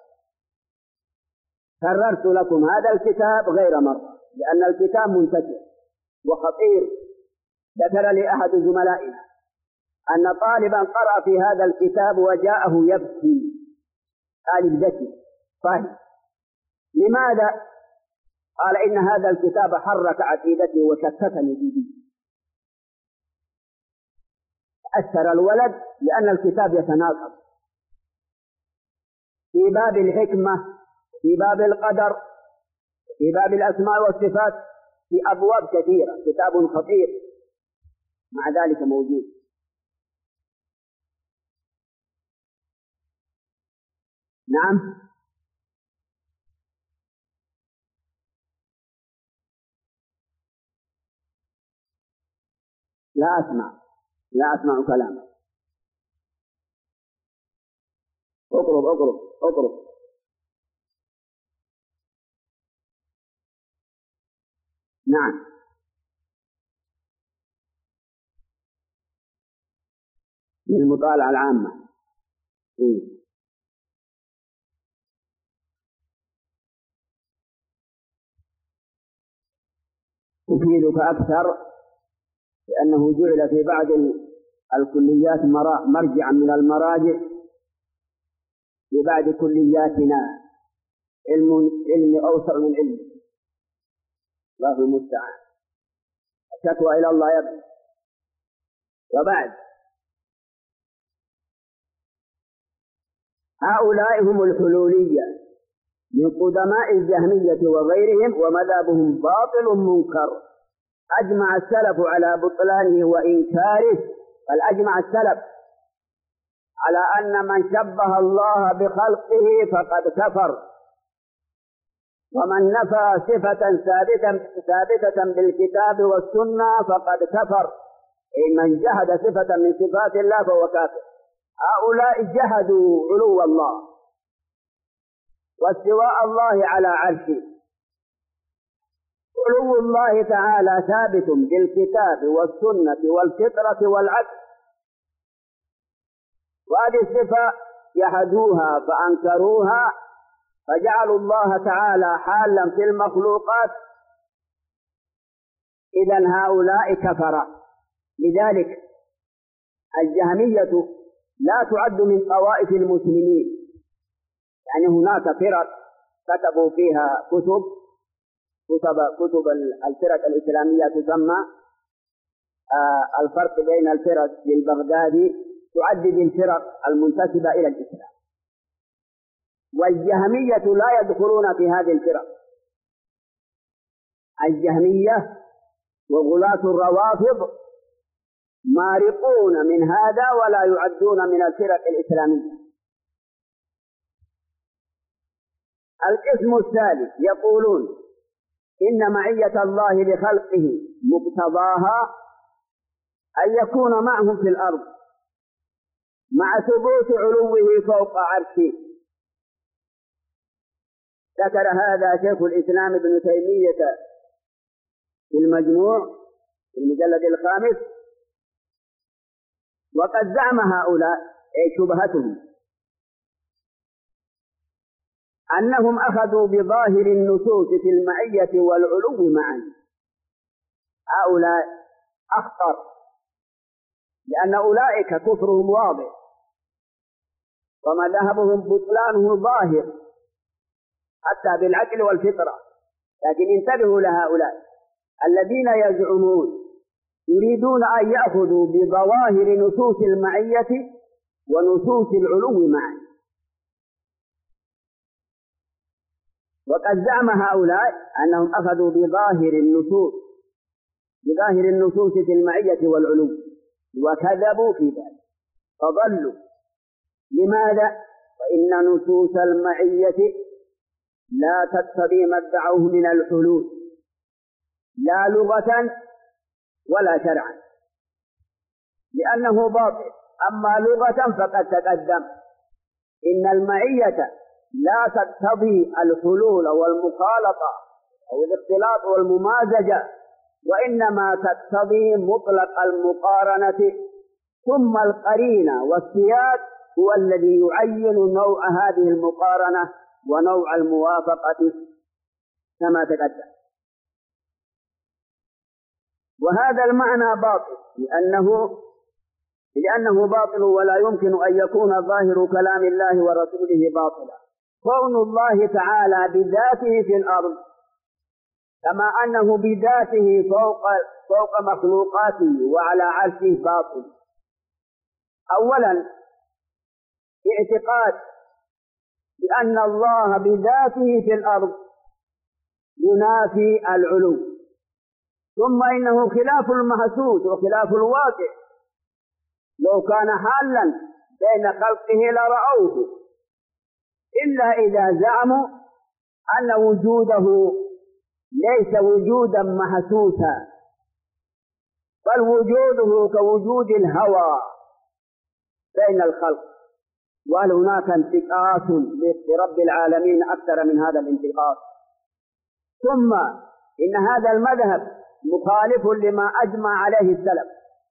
كررت لكم هذا الكتاب غير مرة لأن الكتاب منتشر وخطير. ذكر لي أحد زملائنا أن طالبا قرأ في هذا الكتاب وجاءه يبكي، طالب ذكي فاهم. لماذا؟ قال إن هذا الكتاب حرك عقيدتي وشتتني في ديني. أثر الولد لأن الكتاب يتناقض في باب الحكمة، في باب القدر، في باب الأسماء والصفات، في أبواب كثيرة. كتاب خطير مع ذلك موجود. نعم. لا أسمع لا أسمع كلامك. اقرب اقرب اقرب. نعم. للمطالعة العامة. إيه. أفيدك أكثر لأنه جعل في بعض الكليات مرجعا من المراجع لبعض كلياتنا، علم علم أوسع من علم. الله المستعان. الشكوى إلى الله يبقى. وبعد، هؤلاء هم الحلولية من قدماء الجهمية وغيرهم، ومذهبهم باطل منكر. أجمع السلف على بطلانه وإنكاره. بل أجمع السلف على أن من شبه الله بخلقه فقد كفر، ومن نفى صفة ثابتة ثابتة بالكتاب والسنة فقد كفر. إن من جحد صفة من صفات الله فهو كافر. هؤلاء جحدوا علو الله واستواء الله على عرشه. علو الله تعالى ثابت بالكتاب والسنة والفطرة والعقل، وهذه الصفة جحدوها فأنكروها، فجعلوا الله تعالى حالا في المخلوقات. إذن هؤلاء كفر. لذلك الجهمية لا تعد من طوائف المسلمين، يعني هناك فرق كتبوا فيها كتب كتب, كتب الفرق الإسلامية تسمى آه الفرق بين الفرق للبغدادي، تعدد الفرق المنتسبة إلى الإسلام. والجهمية لا يدخلون في هذه الفرق. الجهمية وغلاة الروافض مارقون من هذا ولا يعدون من الفرق الإسلامية. القسم الثالث يقولون إن معية الله لخلقه مقتضاها أن يكون معهم في الأرض مع ثبوت علوه فوق عرشه. ذكر هذا شيخ الإسلام ابن تيمية في المجموع في المجلد الخامس. وقد زعم هؤلاء أي شبهتهم أنهم أخذوا بظاهر النصوص في المعية والعلو معا. هؤلاء أخطر، لأن أولئك كفرهم واضح ومذهبهم بطلانه ظاهر حتى بالعقل والفطرة. لكن انتبهوا لهؤلاء الذين يزعمون يريدون أن يأخذوا بظواهر نصوص المعية ونصوص العلو معا. وقد زعم هؤلاء أنهم أخذوا بظاهر النصوص بظاهر النصوص في المعية والعلو، وكذبوا في ذلك فضلوا. لماذا؟ فإن نصوص المعية لا تقتضي ما ادعوه من الحلول، لا لغة ولا شرعا، لأنه باطل. أما لغة فقد تقدم إن المعية لا تقتضي الحلول والمخالطة أو الاختلاط والممازجة، وإنما تقتضي مطلق المقارنة، ثم القرينة والسياق هو الذي يعين نوع هذه المقارنة ونوع الموافقة كما تقدم. وهذا المعنى باطل لأنه لأنه باطل، ولا يمكن أن يكون ظاهر كلام الله ورسوله باطلا. كون الله تعالى بذاته في الأرض كما أنه بذاته فوق فوق مخلوقاته وعلى عرشه باطل. أولا اعتقاد بأن الله بذاته في الأرض ينافي العلو، ثم إنه خلاف المحسوس وخلاف الواقع. لو كان حالا بين خلقه لرأوه، إلا إذا زعموا أن وجوده ليس وجودا محسوسا، بل وجوده كوجود الهوى بين الخلق. وهل هناك انتقاص لرب العالمين أكثر من هذا الانتقاص؟ ثم إن هذا المذهب مخالف لما أجمع عليه السلف.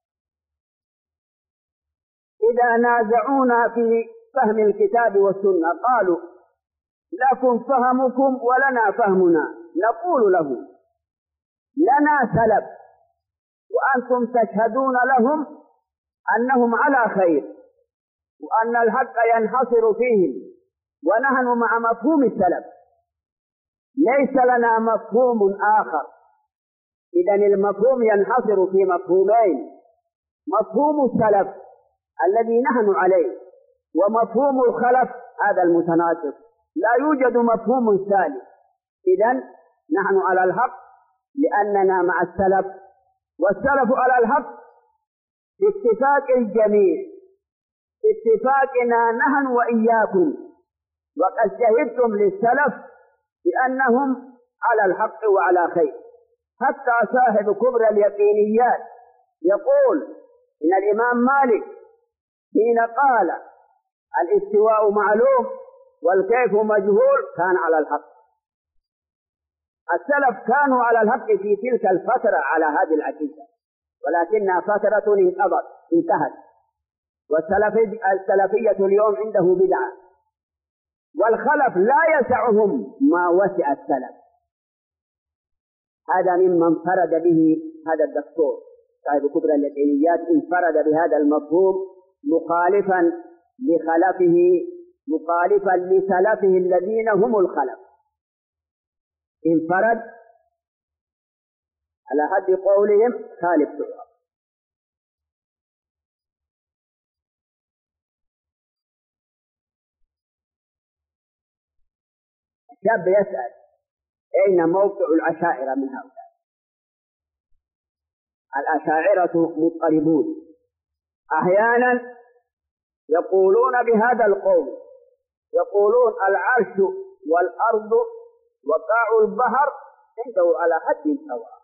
إذا نازعونا في فهم الكتاب والسنة قالوا لكم فهمكم ولنا فهمنا، نقول له لنا سلف وأنتم تشهدون لهم أنهم على خير وأن الحق ينحصر فيهم، ونحن مع مفهوم السلف، ليس لنا مفهوم آخر. إذن المفهوم ينحصر في مفهومين: مفهوم السلف الذي نحن عليه، ومفهوم الخلف هذا المتناقض، لا يوجد مفهوم ثالث. إذن نحن على الحق لأننا مع السلف، والسلف على الحق باتفاق الجميع، اتفاقنا نحن وإياكم. وقد شهدتم للسلف بأنهم على الحق وعلى خير. حتى صاحب كبرى اليقينيات يقول إن الإمام مالك حين قال الاستواء معلوم والكيف مجهول كان على الحق. السلف كانوا على الحق في تلك الفترة على هذه العقيدة، ولكنها فترة انقضت انتهت. والسلفية اليوم عنده بدعة، والخلف لا يسعهم ما وسع السلف. هذا ممن انفرد به هذا الدكتور صاحب كبرى اليقينيات، انفرد بهذا المفهوم مخالفا لخلفه، مخالفا لسلفه الذين هم الخلف. انفرد على حد قولهم خالف سوء. شاب يسأل أين موقع الأشاعرة من هؤلاء؟ الأشاعرة مضطربون، أحيانا يقولون بهذا القول، يقولون العرش والأرض وقاع البحر عنده على حد سواء،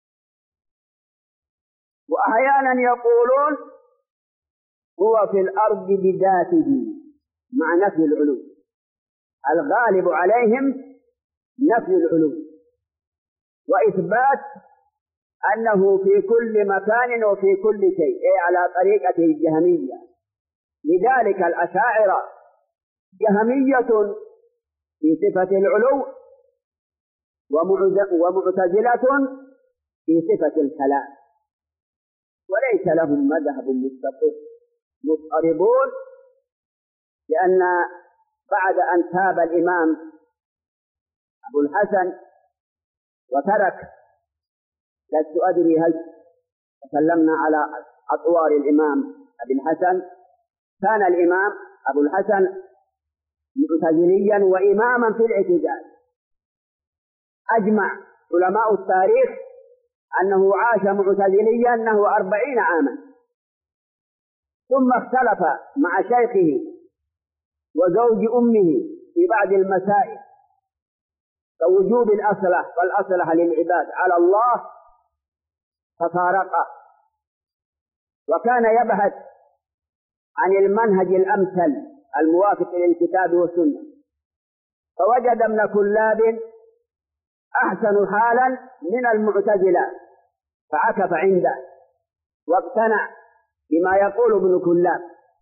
وأحيانا يقولون هو في الأرض بذاته مع نفي العلو. الغالب عليهم نفي العلو وإثبات أنه في كل مكان وفي كل شيء، أي على طريقة الجهمية. لذلك الأشاعرة جهمية في صفة العلو، ومعتزلة في صفة الكلام، وليس لهم مذهب مستقل، مضطربون، لأن بعد أن تاب الإمام أبو الحسن وترك، لست أدري هل تكلمنا على أطوار الإمام أبي الحسن، كان الإمام أبو الحسن معتزليا وإماما في الاعتزال. أجمع علماء التاريخ أنه عاش معتزليا أنه أربعين عاما، ثم اختلف مع شيخه وزوج أمه في بعض المسائل كوجوب الأصلح والأصلح للعباد على الله، ففارقه، وكان يبحث عن المنهج الأمثل الموافق للكتاب والسنة، فوجد ابن كلاب أحسن حالا من المعتزلة فعكف عنده واقتنع بما يقول ابن كلاب،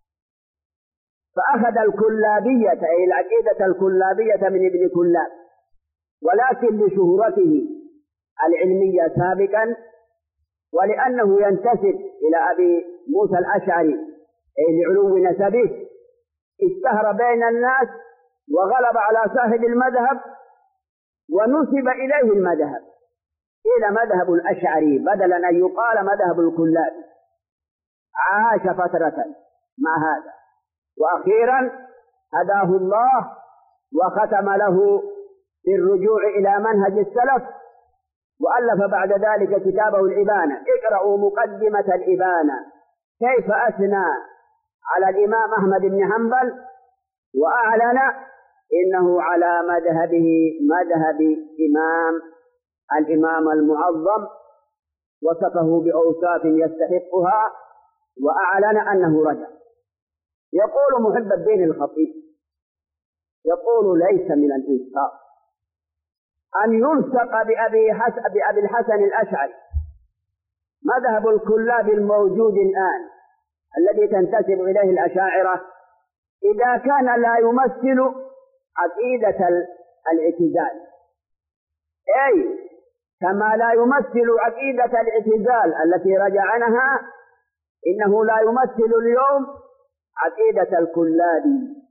فأخذ الكلابية أي العقيدة الكلابية من ابن كلاب، ولكن لشهرته العلمية سابقا، ولأنه ينتسب إلى أبي موسى الأشعري أي لعلو نسبه، اشتهر بين الناس وغلب على صاحب المذهب ونسب إليه المذهب، إلى مذهب الأشعري بدلا أن يقال مذهب الكلاب. عاش فترة مع هذا، وأخيرا هداه الله وختم له بالرجوع إلى منهج السلف، وألف بعد ذلك كتابه الإبانة. اقرأوا مقدمة الإبانة كيف أثنى على الإمام أحمد بن حنبل وأعلن إنه على مذهبه مذهب إمام الإمام المعظم، وصفه بأوصاف يستحقها، وأعلن أنه رجع. يقول محب الدين الخطيب، يقول ليس من الإنصاف أن يلصق بأبي, حس... بأبي الحسن الأشعري مذهب الكلاب الموجود الآن الذي تنتسب إليه الأشاعرة، إذا كان لا يمثل عقيدة الاعتزال، أي كما لا يمثل عقيدة الاعتزال التي رجع عنها، إنه لا يمثل اليوم عقيدة الكلاب.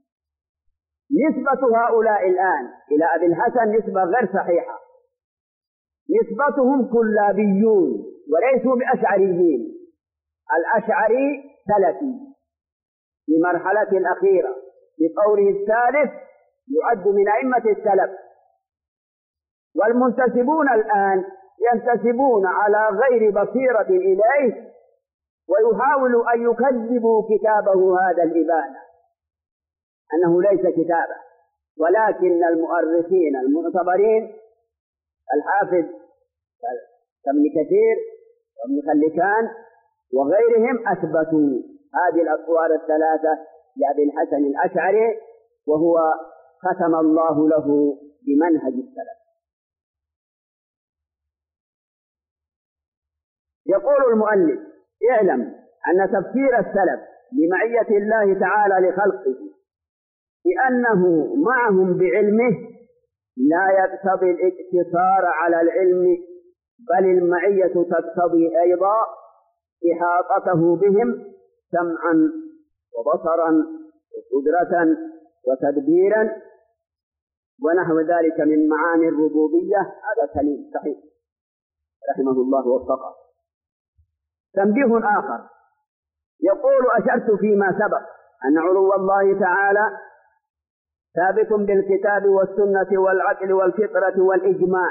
نسبة هؤلاء الآن إلى أبي الحسن نسبة غير صحيحة، نسبتهم كلابيون وليسوا بأشعريين. الأشعري سلفي في مرحلة الأخيرة بقوله الثالث يعد من أئمة السلف، والمنتسبون الآن ينتسبون على غير بصيرة إليه، ويحاولوا أن يكذبوا كتابه هذا الإبانة أنه ليس كتابه، ولكن المؤرخين المعتبرين الحافظ كابن كثير وابن خلكان وغيرهم أثبتوا هذه الأطوار الثلاثة لأبي الحسن الأشعري، وهو ختم الله له بمنهج السلف. يقول المؤلف: اعلم أن تفسير السلف لمعية الله تعالى لخلقه بأنه معهم بعلمه لا يقتضي الاقتصار على العلم، بل المعية تقتضي أيضا إحاطته بهم سمعا وبصرا وقدرة وتدبيرا ونحو ذلك من معاني الربوبية. هذا سليم صحيح رحمه الله وفقه. تنبيه آخر، يقول: أشرت فيما سبق أن علو الله تعالى ثابت بالكتاب والسنة والعقل والفطرة والإجماع.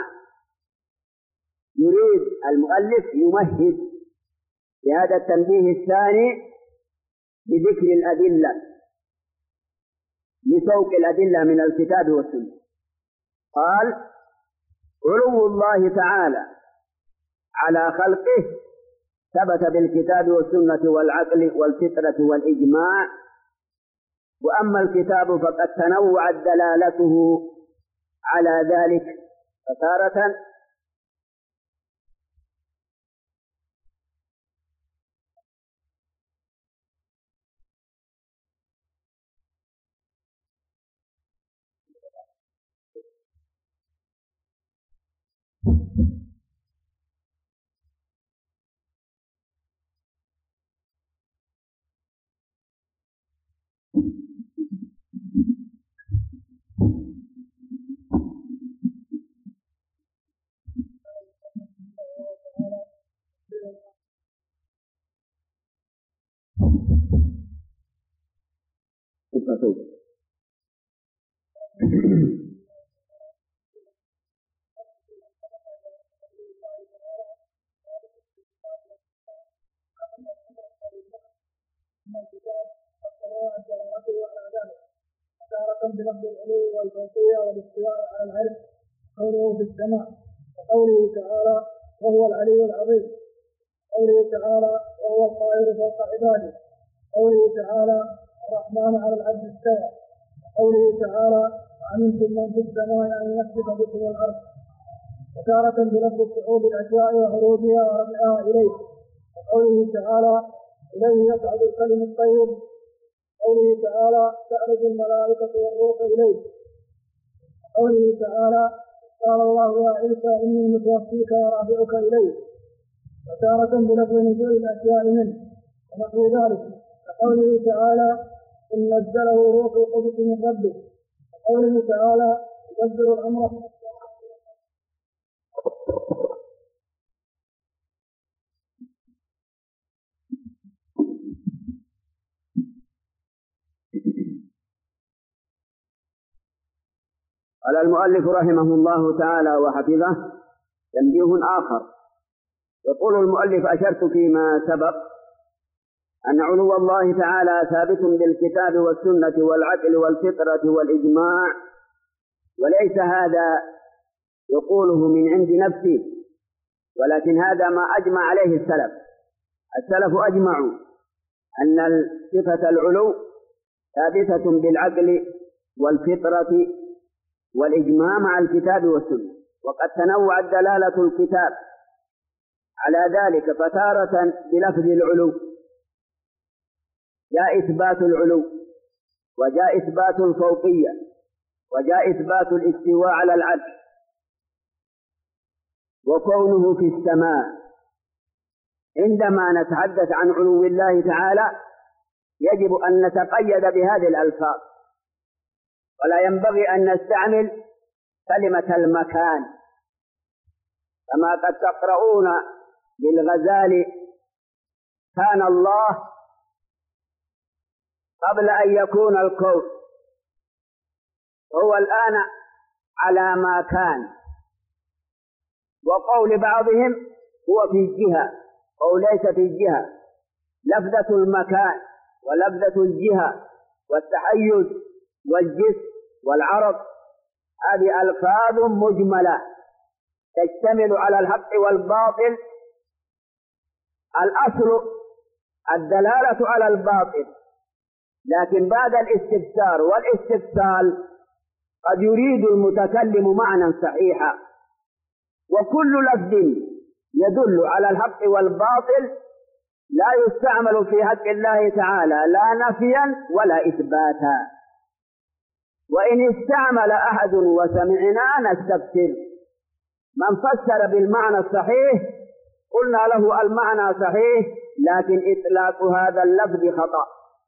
يريد المؤلف يمهد لهذا التنبيه الثاني بذكر الأدلة، لسوق الأدلة من الكتاب والسنة. قال: علو الله تعالى على خلقه ثبت بالكتاب والسنة والعقل والفطرة والإجماع، وأما الكتاب فقد تنوعت دلالته على ذلك، فتارة تارة بلفظ العلو والفوقية والاستواء على العرش قوله في السماء وقوله تعالى وهو العلي العظيم قوله تعالى وهو القاهر فوق عباده قوله تعالى الرحمن على العبد استوى قوله تعالى وأمنتم من في السماء أن يخسف بكم الأرض وتارة بلفظ صعود الأشياء وعروجها ورفعها إليه وقوله تعالى إليه يصعد الكلم الطيب قوله تعالى تعرج الملائكة والروح إليه قوله تعالى قال الله يا عيسى إني متوفيك ورافعك إليه وتارة بلفظ نزول الأشياء منه ونحو ذلك كقوله تعالى إن نزله روح القدس من ربه وقوله تعالى يدبر الأمر قال المؤلف رحمه الله تعالى وحفظه تنبيه آخر. يقول المؤلف أشرت فيما سبق أن علو الله تعالى ثابت بالكتاب والسنة والعقل والفطرة والإجماع، وليس هذا يقوله من عند نفسه، ولكن هذا ما أجمع عليه السلف. السلف أجمعوا أن صفة العلو ثابتة بالعقل والفطرة والإجماع مع الكتاب والسنة، وقد تنوعت دلالة الكتاب على ذلك، فتارة بلفظ العلو جاء إثبات العلو، وجاء إثبات الفوقية، وجاء إثبات الاستواء على العرش، وكونه في السماء. عندما نتحدث عن علو الله تعالى يجب أن نتقيد بهذه الألفاظ، ولا ينبغي أن نستعمل كلمة المكان، كما قد تقرؤون للغزالي كان الله قبل أن يكون الكون، وهو الآن على ما كان. وقول بعضهم هو في الجهة أو ليس في الجهة، لفظة المكان ولفظة الجهة والتحيز والجسم والعرض هذه ألفاظ مجملة تشتمل على الحق والباطل. الأصل الدلالة على الباطل، لكن بعد الاستفسار والاستفسال قد يريد المتكلم معنى صحيحا، وكل لفظ يدل على الحق والباطل لا يستعمل في حق الله تعالى لا نفيا ولا إثباتا. وإن استعمل أحد وسمعنا نستفسر، من فسر بالمعنى الصحيح قلنا له المعنى صحيح، لكن إطلاق هذا اللفظ خطأ.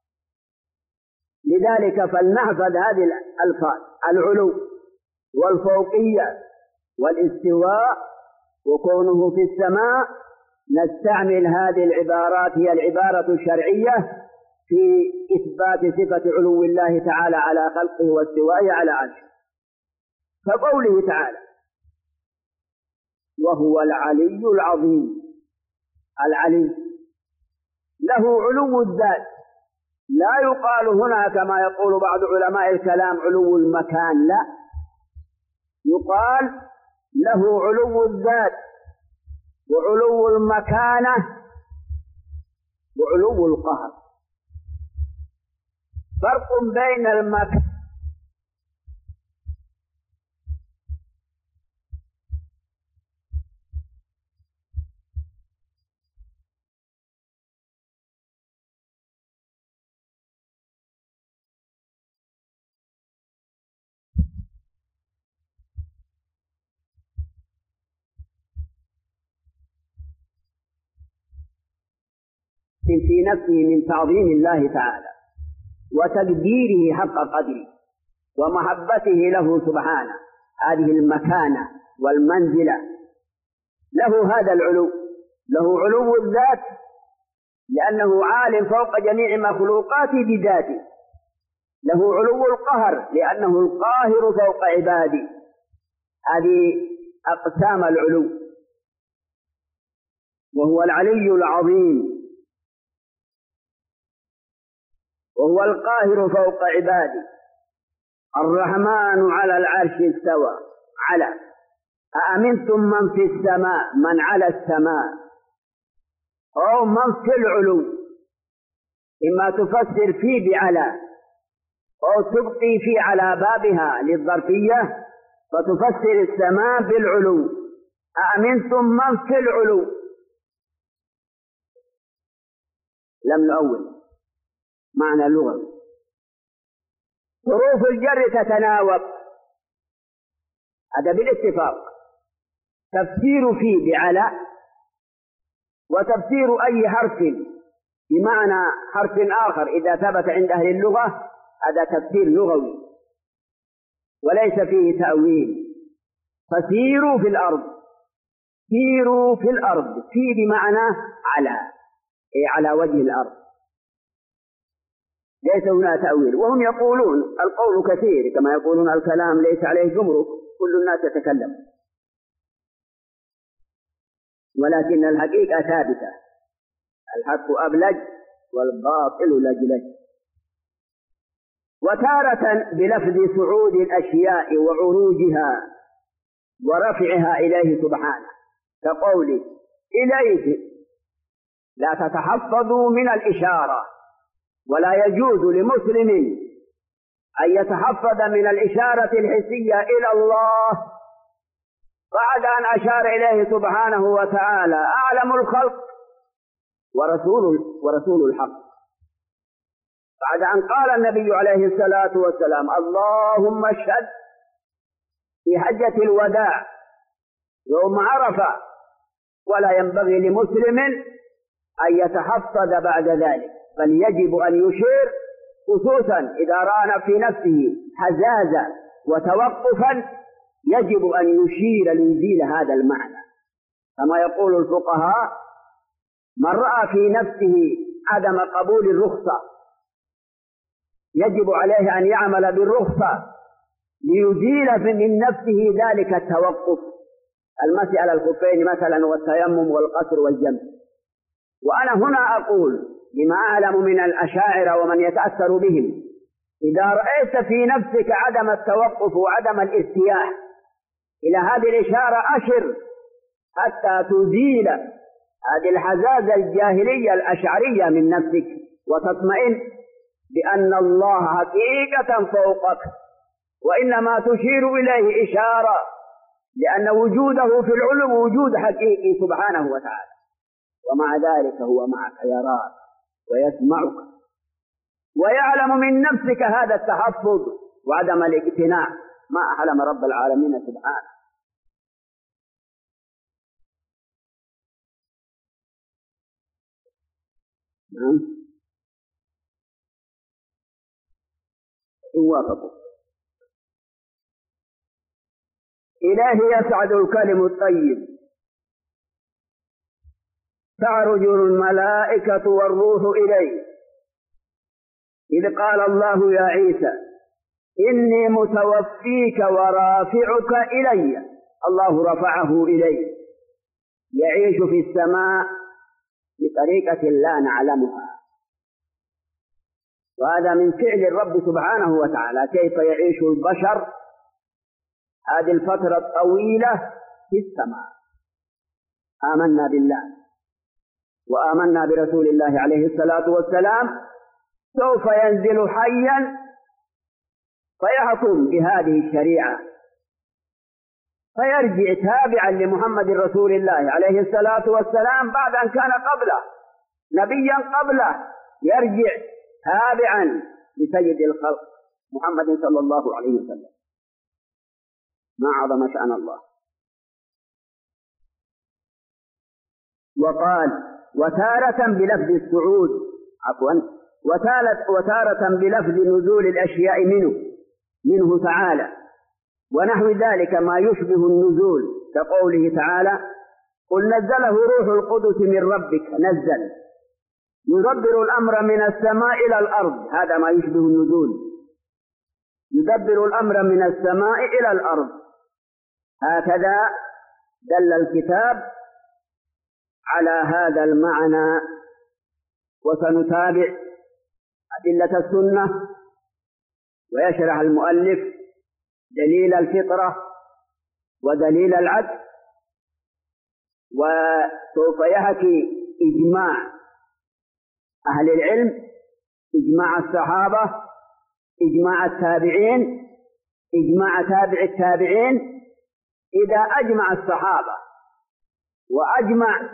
لذلك فلنحفظ هذه الألفاظ: العلو والفوقية والاستواء وكونه في السماء. نستعمل هذه العبارات، هي العبارة الشرعية في إثبات صفة علو الله تعالى على خلقه واستوائه على عرشه. فقوله تعالى وهو العلي العظيم، العلي له علو الذات، لا يقال هنا كما يقول بعض علماء الكلام علو المكان، لا، يقال له علو الذات وعلو المكانة وعلو القهر. فرق بين المكان في نفسه من تعظيم الله تعالى وتقديره حق قدره ومحبته له سبحانه، هذه المكانة والمنزلة. له هذا العلو، له علو الذات لأنه عال فوق جميع مخلوقاته بذاته، له علو القهر لأنه القاهر فوق عباده. هذه أقسام العلو، وهو العلي العظيم وهو القاهر فوق عباده. الرحمن على العرش استوى. على أأمنتم من في السماء، من على السماء أو من في العلو، إما تفسر في بعلى أو تبقي في على بابها للظرفية فتفسر السماء بالعلو. أأمنتم من في العلو، لم نؤول معنى اللغة. حروف الجر تتناوب، هذا بالاتفاق. تفسير في بعلى وتفسير أي حرف بمعنى حرف آخر إذا ثبت عند أهل اللغة، هذا تفسير لغوي وليس فيه تأويل. فسيروا في الأرض، سيروا في الأرض، في بمعنى على، أي على وجه الأرض، ليس هنا تأويل. وهم يقولون القول كثير كما يقولون الكلام ليس عليه جمرك، كل الناس يتكلم، ولكن الحقيقة ثابتة، الحق أبلج والباطل لجلج. وتارة بلفظ صعود الأشياء وعروجها ورفعها إليه سبحانه، كقوله إليه لا تتحفظوا من الإشارة، ولا يجوز لمسلم أن يتحفظ من الإشارة الحسية إلى الله بعد أن أشار إليه سبحانه وتعالى أعلم الخلق ورسول, ورسول الحق، بعد أن قال النبي عليه الصلاة والسلام اللهم اشهد في حجة الوداع يوم عرفة، ولا ينبغي لمسلم أن يتحفظ بعد ذلك، بل يجب أن يشير، خصوصا إذا رأى في نفسه حزازة وتوقفا يجب أن يشير ليزيل هذا المعنى. كما يقول الفقهاء من رأى في نفسه عدم قبول الرخصة يجب عليه أن يعمل بالرخصة ليزيل من نفسه ذلك التوقف، المسح على الخفين مثلا والتيمم والقصر والجمع. وأنا هنا أقول لما أعلم من الأشاعرة ومن يتأثر بهم، إذا رأيت في نفسك عدم التوقف وعدم الارتياح إلى هذه الإشارة أشر حتى تزيل هذه الحزازة الجاهلية الأشعرية من نفسك وتطمئن بأن الله حقيقة فوقك، وإنما تشير إليه إشارة، لأن وجوده في العلو وجود حقيقي سبحانه وتعالى، ومع ذلك هو معك يراك ويسمعك ويعلم من نفسك هذا التحفظ وعدم الاقتناع ما أعلم رب العالمين سبحانه. نعم وافقوا. إليه يسعد الكلم الطيب تعرج الملائكة والروح إليه، إذ قال الله يا عيسى إني متوفيك ورافعك إلي، الله رفعه إليه، يعيش في السماء بطريقة لا نعلمها، وهذا من فعل الرب سبحانه وتعالى. كيف يعيش البشر هذه الفترة الطويلة في السماء؟ آمنا بالله وآمنا برسول الله عليه الصلاة والسلام، سوف ينزل حيا فيحكم بهذه الشريعة، فيرجع تابعا لمحمد رسول الله عليه الصلاة والسلام بعد أن كان قبله نبيا قبله، يرجع تابعا لسيد الخلق محمد صلى الله عليه وسلم. ما عظم شأن الله. وقال وتارة بلفظ الصعود عفوا وتارة بلفظ نزول الأشياء منه منه تعالى، ونحو ذلك ما يشبه النزول كقوله تعالى: قل نزله روح القدس من ربك. نزل يدبر الأمر من السماء إلى الأرض، هذا ما يشبه النزول، يدبر الأمر من السماء إلى الأرض. هكذا دل الكتاب على هذا المعنى. وسنتابع أدلة السنة، ويشرح المؤلف دليل الفطرة ودليل العدل، وسوف يحكي إجماع أهل العلم، إجماع الصحابة، إجماع التابعين، إجماع تابع التابعين. إذا أجمع الصحابة وأجمع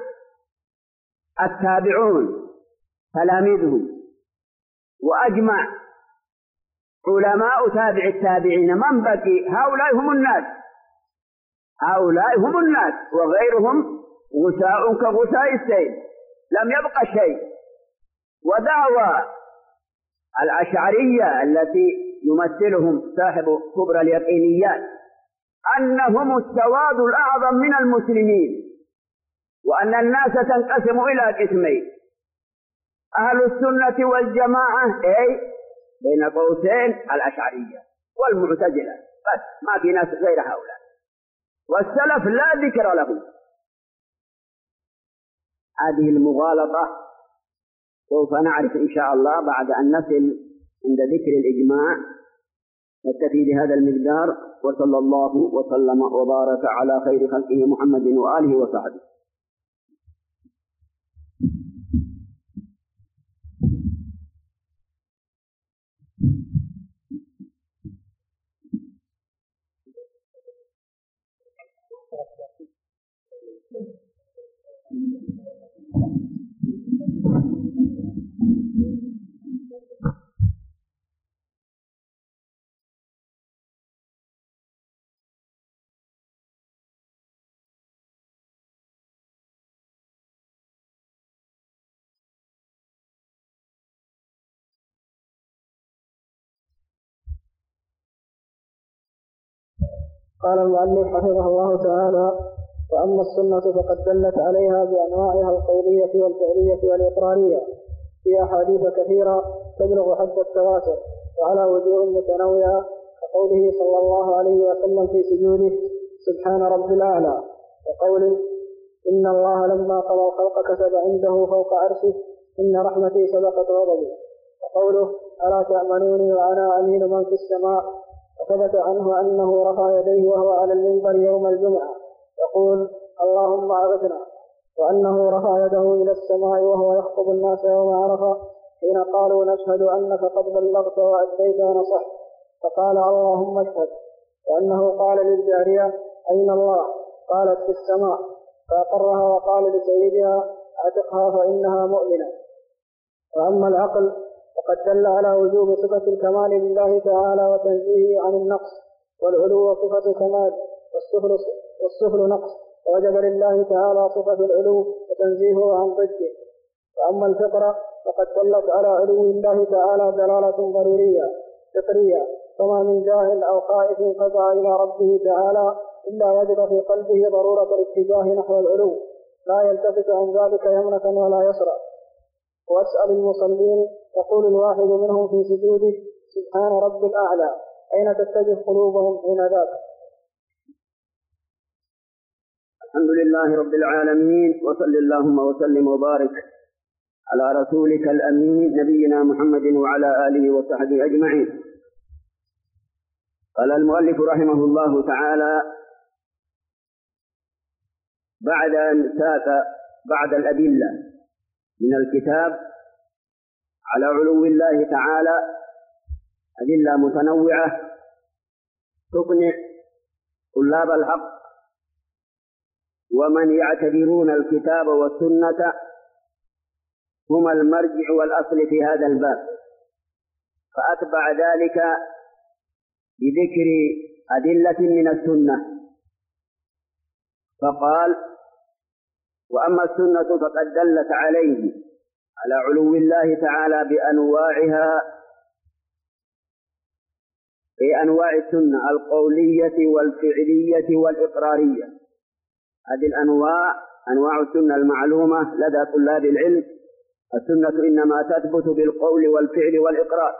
التابعون تلاميذهم وأجمع علماء تابع التابعين، من بقي؟ هؤلاء هم الناس، هؤلاء هم الناس، وغيرهم غثاء كغثاء السيل، لم يبق شيء. ودعوى الأشعرية التي يمثلهم صاحب كبرى اليقينيات أنهم السواد الأعظم من المسلمين، وأن الناس تنقسم إلى قسمين: أهل السنة والجماعة، أي بين قوسين الأشعرية، والمعتزلة، بس ما في ناس غير هؤلاء، والسلف لا ذكر لهم. هذه المغالطة سوف نعرف إن شاء الله بعد أن نصل عند ذكر الإجماع. نكتفي بهذا المقدار، وصلى الله وسلم وبارك على خير خلقه محمد وآله وصحبه. قال المؤلف حفظه الله تعالى: وأما السنة فقد دلت عليها بأنواعها القولية والفعلية والإقرارية في أحاديث كثيرة تبلغ حد التواتر، وعلى وجوه متنوعة، كقوله صلى الله عليه وسلم في سجوده: سبحان رب الأعلى، وقوله: إن الله لما قضى الخلق كتب عنده فوق عرشه: إن رحمتي سبقت غضبي، وقوله: ألا تأمنوني وأنا أمين من في السماء. وثبت عنه أنه رفع يديه وهو على المنبر يوم الجمعة يقول: اللهم أغثنا، وأنه رفع يده إلى السماء وهو يخطب الناس يوم عرفة حين قالوا: نشهد أنك قد بلغت وأديت ونصحت، فقال: اللهم اشهد. وأنه قال للجارية: أين الله؟ قالت: في السماء، فأقرها وقال لسيدها: اعتقها فإنها مؤمنة. وأما العقل فقد دل على وجوب صفة الكمال لله تعالى وتنزيهه عن النقص، والعلو صفة كمال، والسفل, والسفل نقص، ووجب لله تعالى صفة العلو وتنزيهه عن ضده. وأما الفطرة فقد دلت على علو الله تعالى دلالة ضرورية فطرية، فما من جاهل أو خائف فزع إلى ربه تعالى إلا وجد في قلبه ضرورة الاتجاه نحو العلو، لا يلتفت عن ذلك يمنة ولا يسرى. وأسأل المصلين يقول الواحد منهم في سجوده: سبحان رب الأعلى، أين تتجه قلوبهم حين ذاك؟ الحمد لله رب العالمين، وصل اللهم وسلم وبارك على رسولك الأمين نبينا محمد وعلى آله وصحبه أجمعين. قال المؤلف رحمه الله تعالى: بعد أن ساق بعد الأدلة من الكتاب على علو الله تعالى أدلة متنوعة تقنع طلاب الحق ومن يعتبرون الكتاب والسنة هما المرجع والأصل في هذا الباب، فأتبع ذلك بذكر أدلة من السنة، فقال: وأما السنة فقد دلت عليه على علو الله تعالى بأنواعها، بأنواع السنة القولية والفعلية والإقرارية. هذه الأنواع أنواع السنة المعلومة لدى طلاب العلم. السنة إنما تثبت بالقول والفعل والإقرار.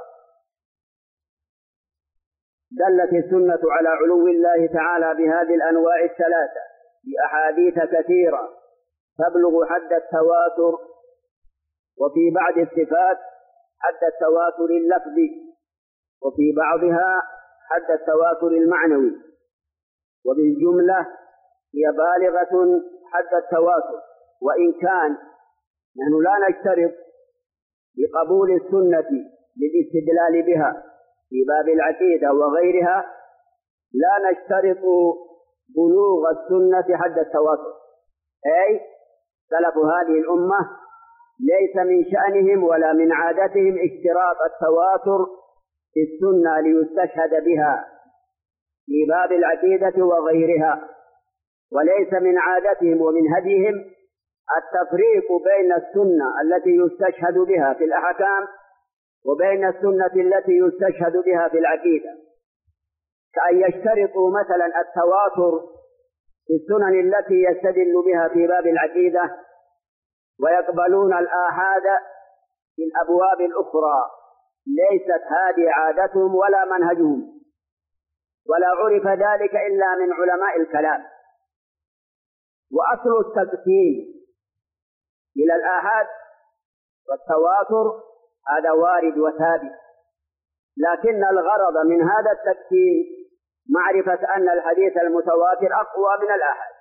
دلت السنة على علو الله تعالى بهذه الأنواع الثلاثة بأحاديث كثيرة تبلغ حد التواتر، وفي بعض الصفات حد التواتر اللفظي، وفي بعضها حد التواتر المعنوي، وبالجملة هي بالغة حد التواتر. وإن كان نحن لا نشترط بقبول السنة للاستدلال بها في باب العقيدة وغيرها، لا نشترط بلوغ السنة حد التواتر، أي سلف هذه الأمة ليس من شأنهم ولا من عادتهم اشتراط التواتر في السنة ليستشهد بها في باب العقيدة وغيرها، وليس من عادتهم ومن هديهم التفريق بين السنة التي يستشهد بها في الأحكام وبين السنة التي يستشهد بها في العقيدة، كأن يشترطوا مثلا التواتر في السنن التي يستدل بها في باب العقيدة ويقبلون الآحاد في الأبواب الأخرى. ليست هذه عادتهم ولا منهجهم، ولا عرف ذلك إلا من علماء الكلام. وأصل التقسيم إلى الآحاد والتواتر هذا وارد وثابت، لكن الغرض من هذا التقسيم معرفة أن الحديث المتواتر أقوى من الآحاد،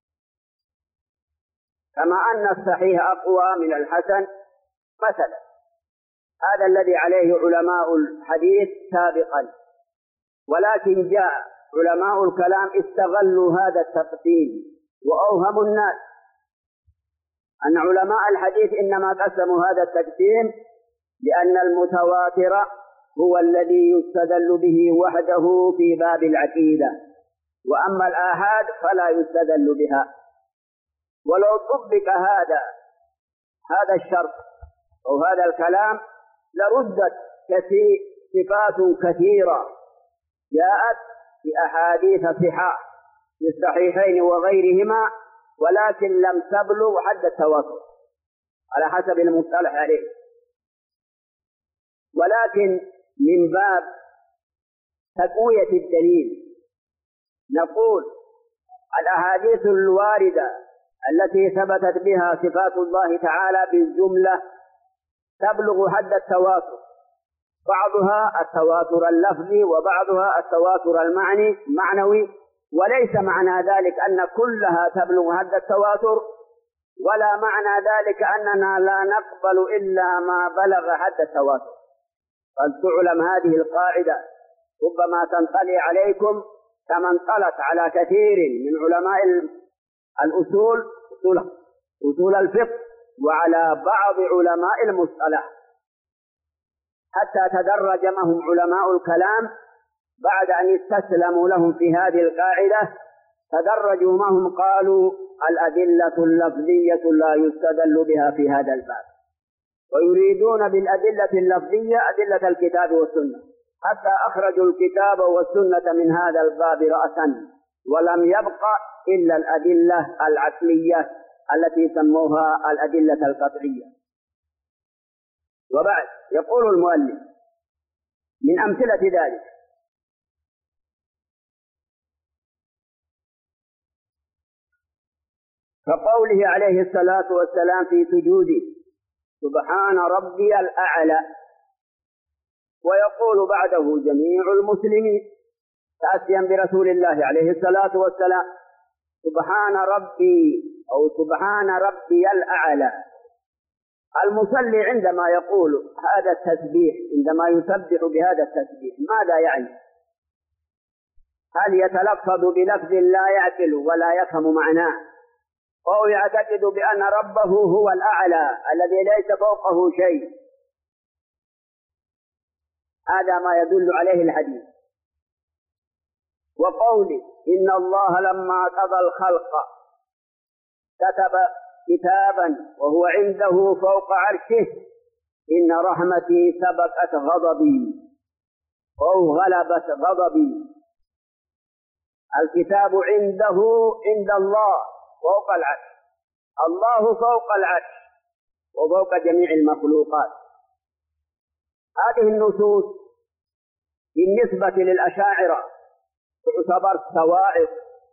كما أن الصحيح أقوى من الحسن مثلا. هذا الذي عليه علماء الحديث سابقا، ولكن جاء علماء الكلام استغلوا هذا التقسيم وأوهموا الناس أن علماء الحديث إنما قسموا هذا التقسيم لأن المتواتر هو الذي يستدل به وحده في باب العقيدة، وأما الآحاد فلا يستدل بها. ولو طبق هذا هذا الشرط أو هذا الكلام لردت كثير صفات كثيرة جاءت في أحاديث صحاح في الصحيحين وغيرهما، ولكن لم تبلغ حد التواتر على حسب المصطلح عليه. ولكن من باب تقوية الدليل نقول الأحاديث الواردة التي ثبتت بها صفات الله تعالى بالجملة تبلغ حد التواتر، بعضها التواتر اللفظي وبعضها التواتر المعني معنوي، وليس معنى ذلك أن كلها تبلغ حد التواتر، ولا معنى ذلك أننا لا نقبل إلا ما بلغ حد التواتر. فلتعلم هذه القاعدة ربما تنطلي عليكم كما انطلت على كثير من علماء الأصول أصول الفقه وعلى بعض علماء المصطلح، حتى تدرج معهم علماء الكلام بعد أن استسلموا لهم في هذه القاعدة، تدرجوا معهم قالوا الأدلة اللفظية لا يستدل بها في هذا الباب، ويريدون بالأدلة اللفظية أدلة الكتاب والسنة، حتى أخرجوا الكتاب والسنة من هذا الباب رأسا، ولم يبق إلا الأدلة العقلية التي سموها الأدلة القطعية. وبعد يقول المؤلف من أمثلة ذلك كقوله عليه الصلاة والسلام في سجوده سبحان ربي الأعلى، ويقول بعده جميع المسلمين تأسيا برسول الله عليه الصلاة والسلام سبحان ربي أو سبحان ربي الأعلى. المصلي عندما يقول هذا التسبيح، عندما يسبح بهذا التسبيح، ماذا يعني؟ هل يتلفظ بلفظ لا يعقل ولا يفهم معناه، أو يعتقد بأن ربه هو الأعلى الذي ليس فوقه شيء؟ هذا ما يدل عليه الحديث. وقوله إن الله لما قضى الخلق كتب كتابا وهو عنده فوق عرشه إن رحمتي سبقت غضبي أو غلبت غضبي. الكتاب عنده عند الله فوق العرش، الله فوق العرش وفوق جميع المخلوقات. هذه النصوص بالنسبة للأشاعرة تعتبر صواعق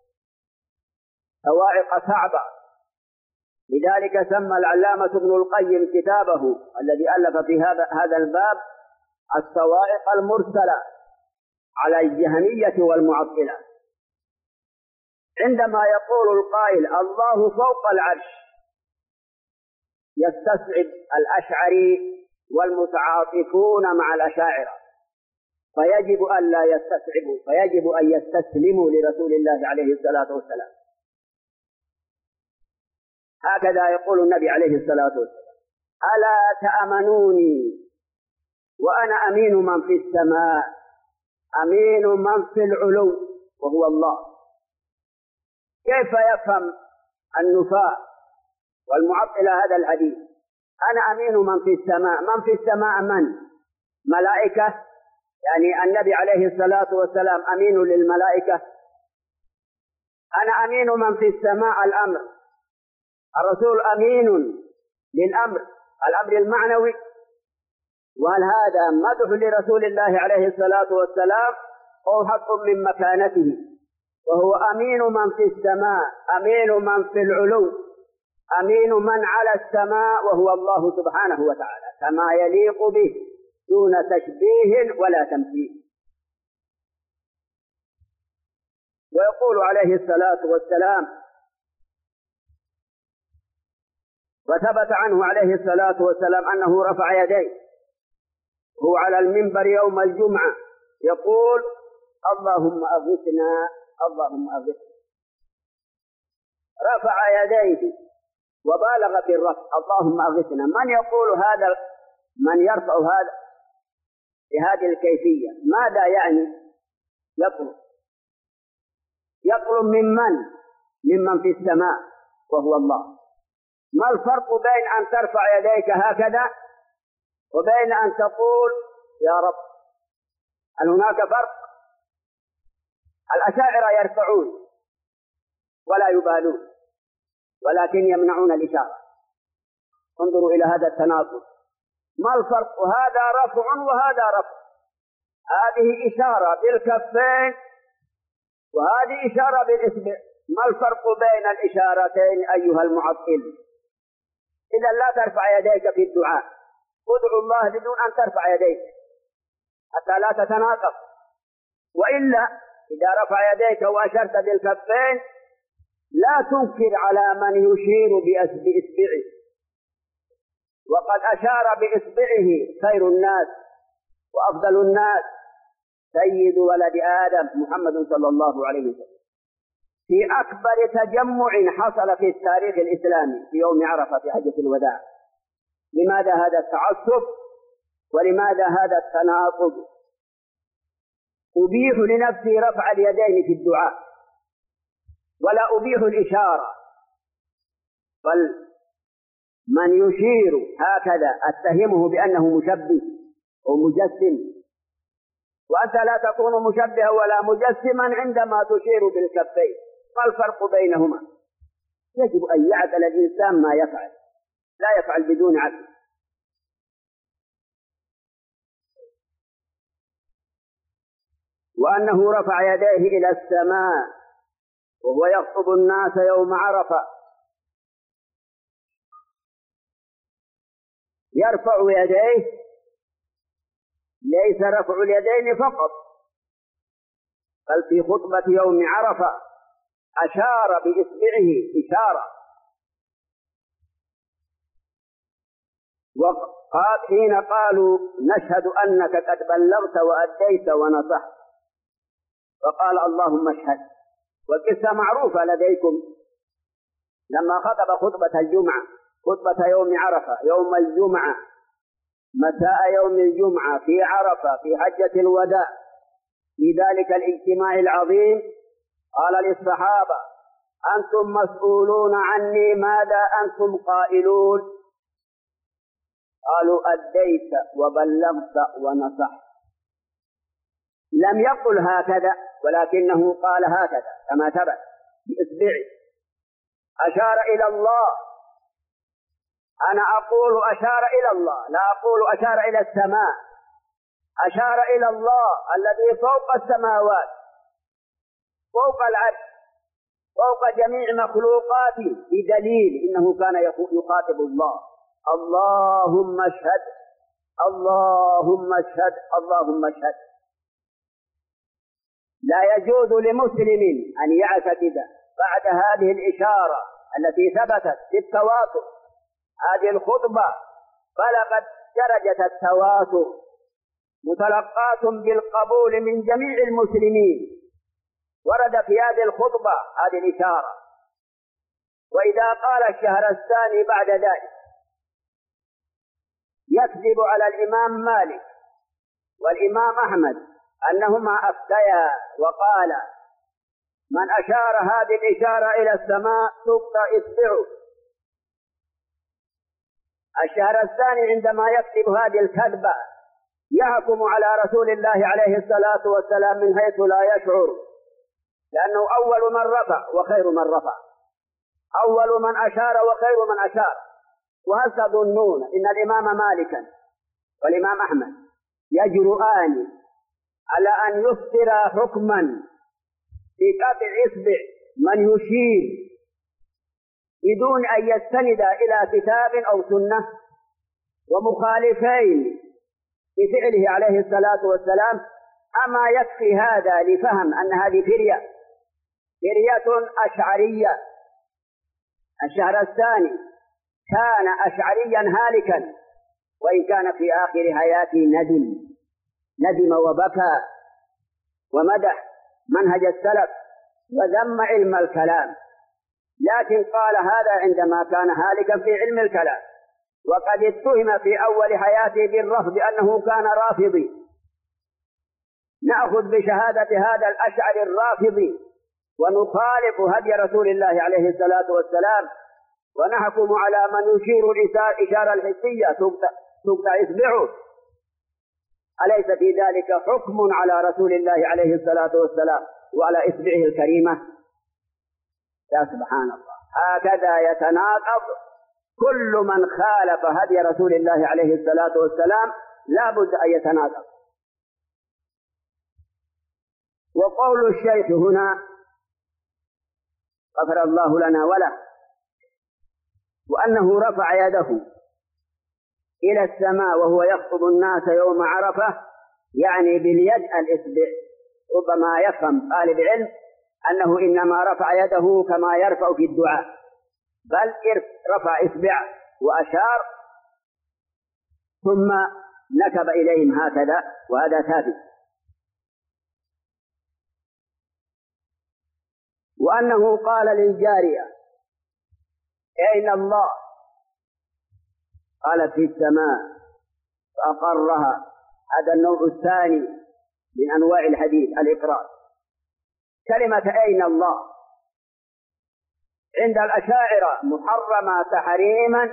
صواعق صعبة، لذلك سمى العلامة ابن القيم كتابه الذي ألف في هذا هذا الباب الصواعق المرسلة على الجهمية والمعطلة. عندما يقول القائل الله فوق العرش يستصعب الأشعري والمتعاطفون مع الأشاعرة، فيجب أن لا يستصعبوا، فيجب أن يستسلموا لرسول الله عليه الصلاة والسلام. هكذا يقول النبي عليه الصلاة والسلام: ألا تأمنوني وأنا أمين من في السماء أمين من في العلو وهو الله. كيف يفهم النفاة والمعطلة هذا الحديث؟ أنا أمين من في السماء، من في السماء من؟ ملائكة؟ يعني النبي عليه الصلاة والسلام أمين للملائكة؟ أنا أمين من في السماء الأمر، الرسول أمين للأمر، الأمر المعنوي. وهل هذا مدح لرسول الله عليه الصلاة والسلام أو حق من مكانته؟ وهو أمين من في السماء أمين من في العلو أمين من على السماء وهو الله سبحانه وتعالى كما يليق به دون تشبيه ولا تمثيل. ويقول عليه الصلاة والسلام: وثبت عنه عليه الصلاة والسلام أنه رفع يديه هو على المنبر يوم الجمعة يقول: اللهم أغثنا اللهم أغثنا. رفع يديه وبالغ في الرفع: اللهم أغثنا. من يقول هذا؟ من يرفع هذا بهذه الكيفية ماذا يعني؟ يطلب يطلب ممن؟ ممن في السماء وهو الله. ما الفرق بين أن ترفع يديك هكذا وبين أن تقول يا رب؟ هل هناك فرق؟ الأشاعرة يرفعون ولا يبالون ولكن يمنعون الإشارة. انظروا إلى هذا التناقض. ما الفرق؟ هذا رفع وهذا رفع، هذه إشارة بالكفين وهذه إشارة بالإصبع. ما الفرق بين الإشارتين أيها المعطل؟ إذا لا ترفع يديك في الدعاء، ادعو الله بدون أن ترفع يديك حتى لا تتناقض. وإلا إذا رفع يديك وأشرت بالكفين لا تنكر على من يشير بإصبعه، وقد أشار بإصبعه خير الناس وأفضل الناس سيد ولد آدم محمد صلى الله عليه وسلم في أكبر تجمع حصل في التاريخ الإسلامي في يوم عرفة في حجة الوداع. لماذا هذا التعصب ولماذا هذا التناقض؟ أبيح لنفسي رفع اليدين في الدعاء ولا أبيح الإشارة، بل من يشير هكذا أتهمه بأنه مشبه أو مجسم، وأنت لا تكون مشبها ولا مجسما عندما تشير بالكفين. ما الفرق بينهما؟ يجب أن يعقل الإنسان ما يفعل، لا يفعل بدون عقل. وأنه رفع يديه إلى السماء وهو يخطب الناس يوم عرفة. يرفع يديه ليس رفع اليدين فقط، بل في خطبة يوم عرفة أشار بإصبعه إشارة، وقال حين قالوا نشهد أنك قد بلغت وأديت ونصحت، فقال اللهم اشهد. والقصة معروفة لديكم لما خطب خطبة الجمعة، خطبة يوم عرفة يوم الجمعة مساء يوم الجمعة في عرفة في حجة الوداع، في ذلك الاجتماع العظيم قال للصحابة أنتم مسؤولون عني، ماذا أنتم قائلون؟ قالوا أديت وبلغت ونصحت. لم يقل هكذا، ولكنه قال هكذا كما ثبت بإصبعه، أشار إلى الله. أنا أقول أشار إلى الله، لا أقول أشار إلى السماء. أشار إلى الله الذي فوق السماوات، فوق العرش، فوق جميع مخلوقاته، بدليل إنه كان يخاطب الله: اللهم اشهد، اللهم اشهد، اللهم اشهد. لا يجوز لمسلم أن يعتقد بعد هذه الإشارة التي ثبتت بالتواتر، هذه الخطبة بلغت درجة التواتر، متلقاة بالقبول من جميع المسلمين. ورد في هذه الخطبة هذه الإشارة. وإذا قال الشهرستاني بعد ذلك يكذب على الإمام مالك والإمام أحمد أنهما أفتيا وقال: من أشار هذه الإشارة إلى السماء تقطع إصبعه. الشهرستاني عندما يكتب هذه الكذبة يحكم على رسول الله عليه الصلاة والسلام من حيث لا يشعر، لأنه أول من رفع وخير من رفع، أول من أشار وخير من أشار. وهل تظنون إن الإمام مالكا والإمام أحمد يجرؤان على أن يصدر حكما بقطع إصبع من يشير بدون أن يستند إلى كتاب أو سنة، ومخالفين بفعله عليه الصلاة والسلام؟ أما يكفي هذا لفهم أن هذه فرية فرية أشعرية. الشهرستاني كان أشعريا هالكا، وإن كان في آخر حياته ندم ندم وبكى ومدح منهج السلف وذم علم الكلام، لكن قال هذا عندما كان هالكا في علم الكلام، وقد اتهم في أول حياته بالرفض أنه كان رافضي. نأخذ بشهادة هذا الأشعري الرافضي ونخالف هدي رسول الله عليه الصلاة والسلام، ونحكم على من يشير الإشارة الحسية تقطع إصبعه. أليس في ذلك حكم على رسول الله عليه الصلاة والسلام وعلى إصبعه الكريمة؟ يا سبحان الله، هكذا يتناقض كل من خالف هدي رسول الله عليه الصلاة والسلام، لا بد أن يتناقض. وقول الشيخ هنا غفر الله لنا وله، وأنه رفع يده إلى السماء وهو يخطب الناس يوم عرفة، يعني باليد الإصبع. ربما يفهم طالب علم أنه إنما رفع يده كما يرفع في الدعاء، بل رفع إصبع وأشار ثم نكب إليهم هكذا، وهذا ثابت. وأنه قال للجارية: أين الله؟ قالت: في السماء، فأقرها. هذا النوع الثاني من أنواع الحديث، الإقرار. كلمة أين الله عند الأشاعرة محرمة تحريما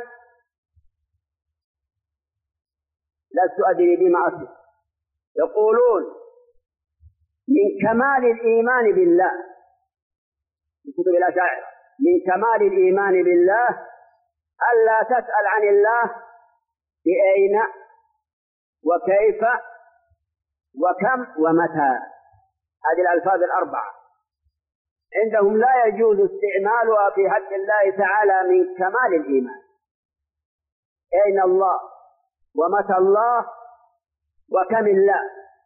لست أدري بما أصل. يقولون من كمال الإيمان بالله، في كتب الأشاعرة، من كمال الإيمان بالله ألا تسأل عن الله بأين وكيف وكم ومتى. هذه الألفاظ الأربعة عندهم لا يجوز استعمالها في حق الله تعالى من كمال الإيمان. أين الله ومتى الله وكم الله،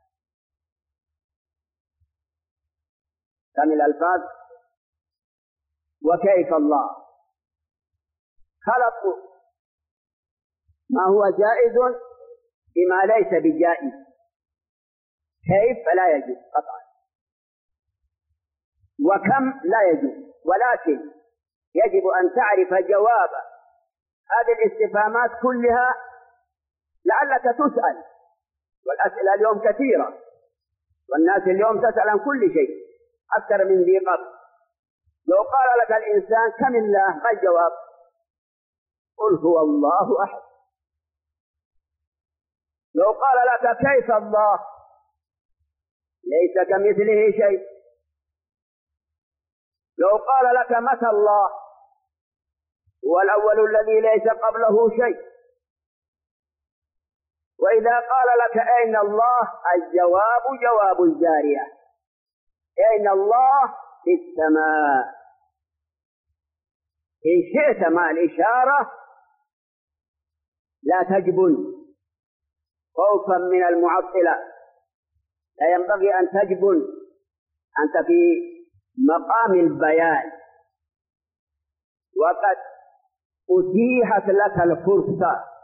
كم الألفاظ وكيف الله. خلطوا ما هو جائز بما ليس بجائز. كيف فلا يجوز قطعا، وكم لا يجوز، ولكن يجب أن تعرف جواب هذه الاستفهامات كلها لعلك تسأل، والأسئلة اليوم كثيرة، والناس اليوم تسأل عن كل شيء أكثر من ذي قبل. لو قال لك الإنسان كم الله؟ ما الجواب؟ قل هو الله أحد. لو قال لك كيف الله؟ ليس كمثله شيء. لو قال لك متى الله؟ هو الأول الذي ليس قبله شيء. وإذا قال لك أين الله؟ الجواب جواب الجارية، أين الله؟ في السماء. إن شئت مع الإشارة لا تجبن خوفا من المعطلة، لا ينبغي أن تجبن، أنت في مقام البيان وقد أتيحت لك الفرصة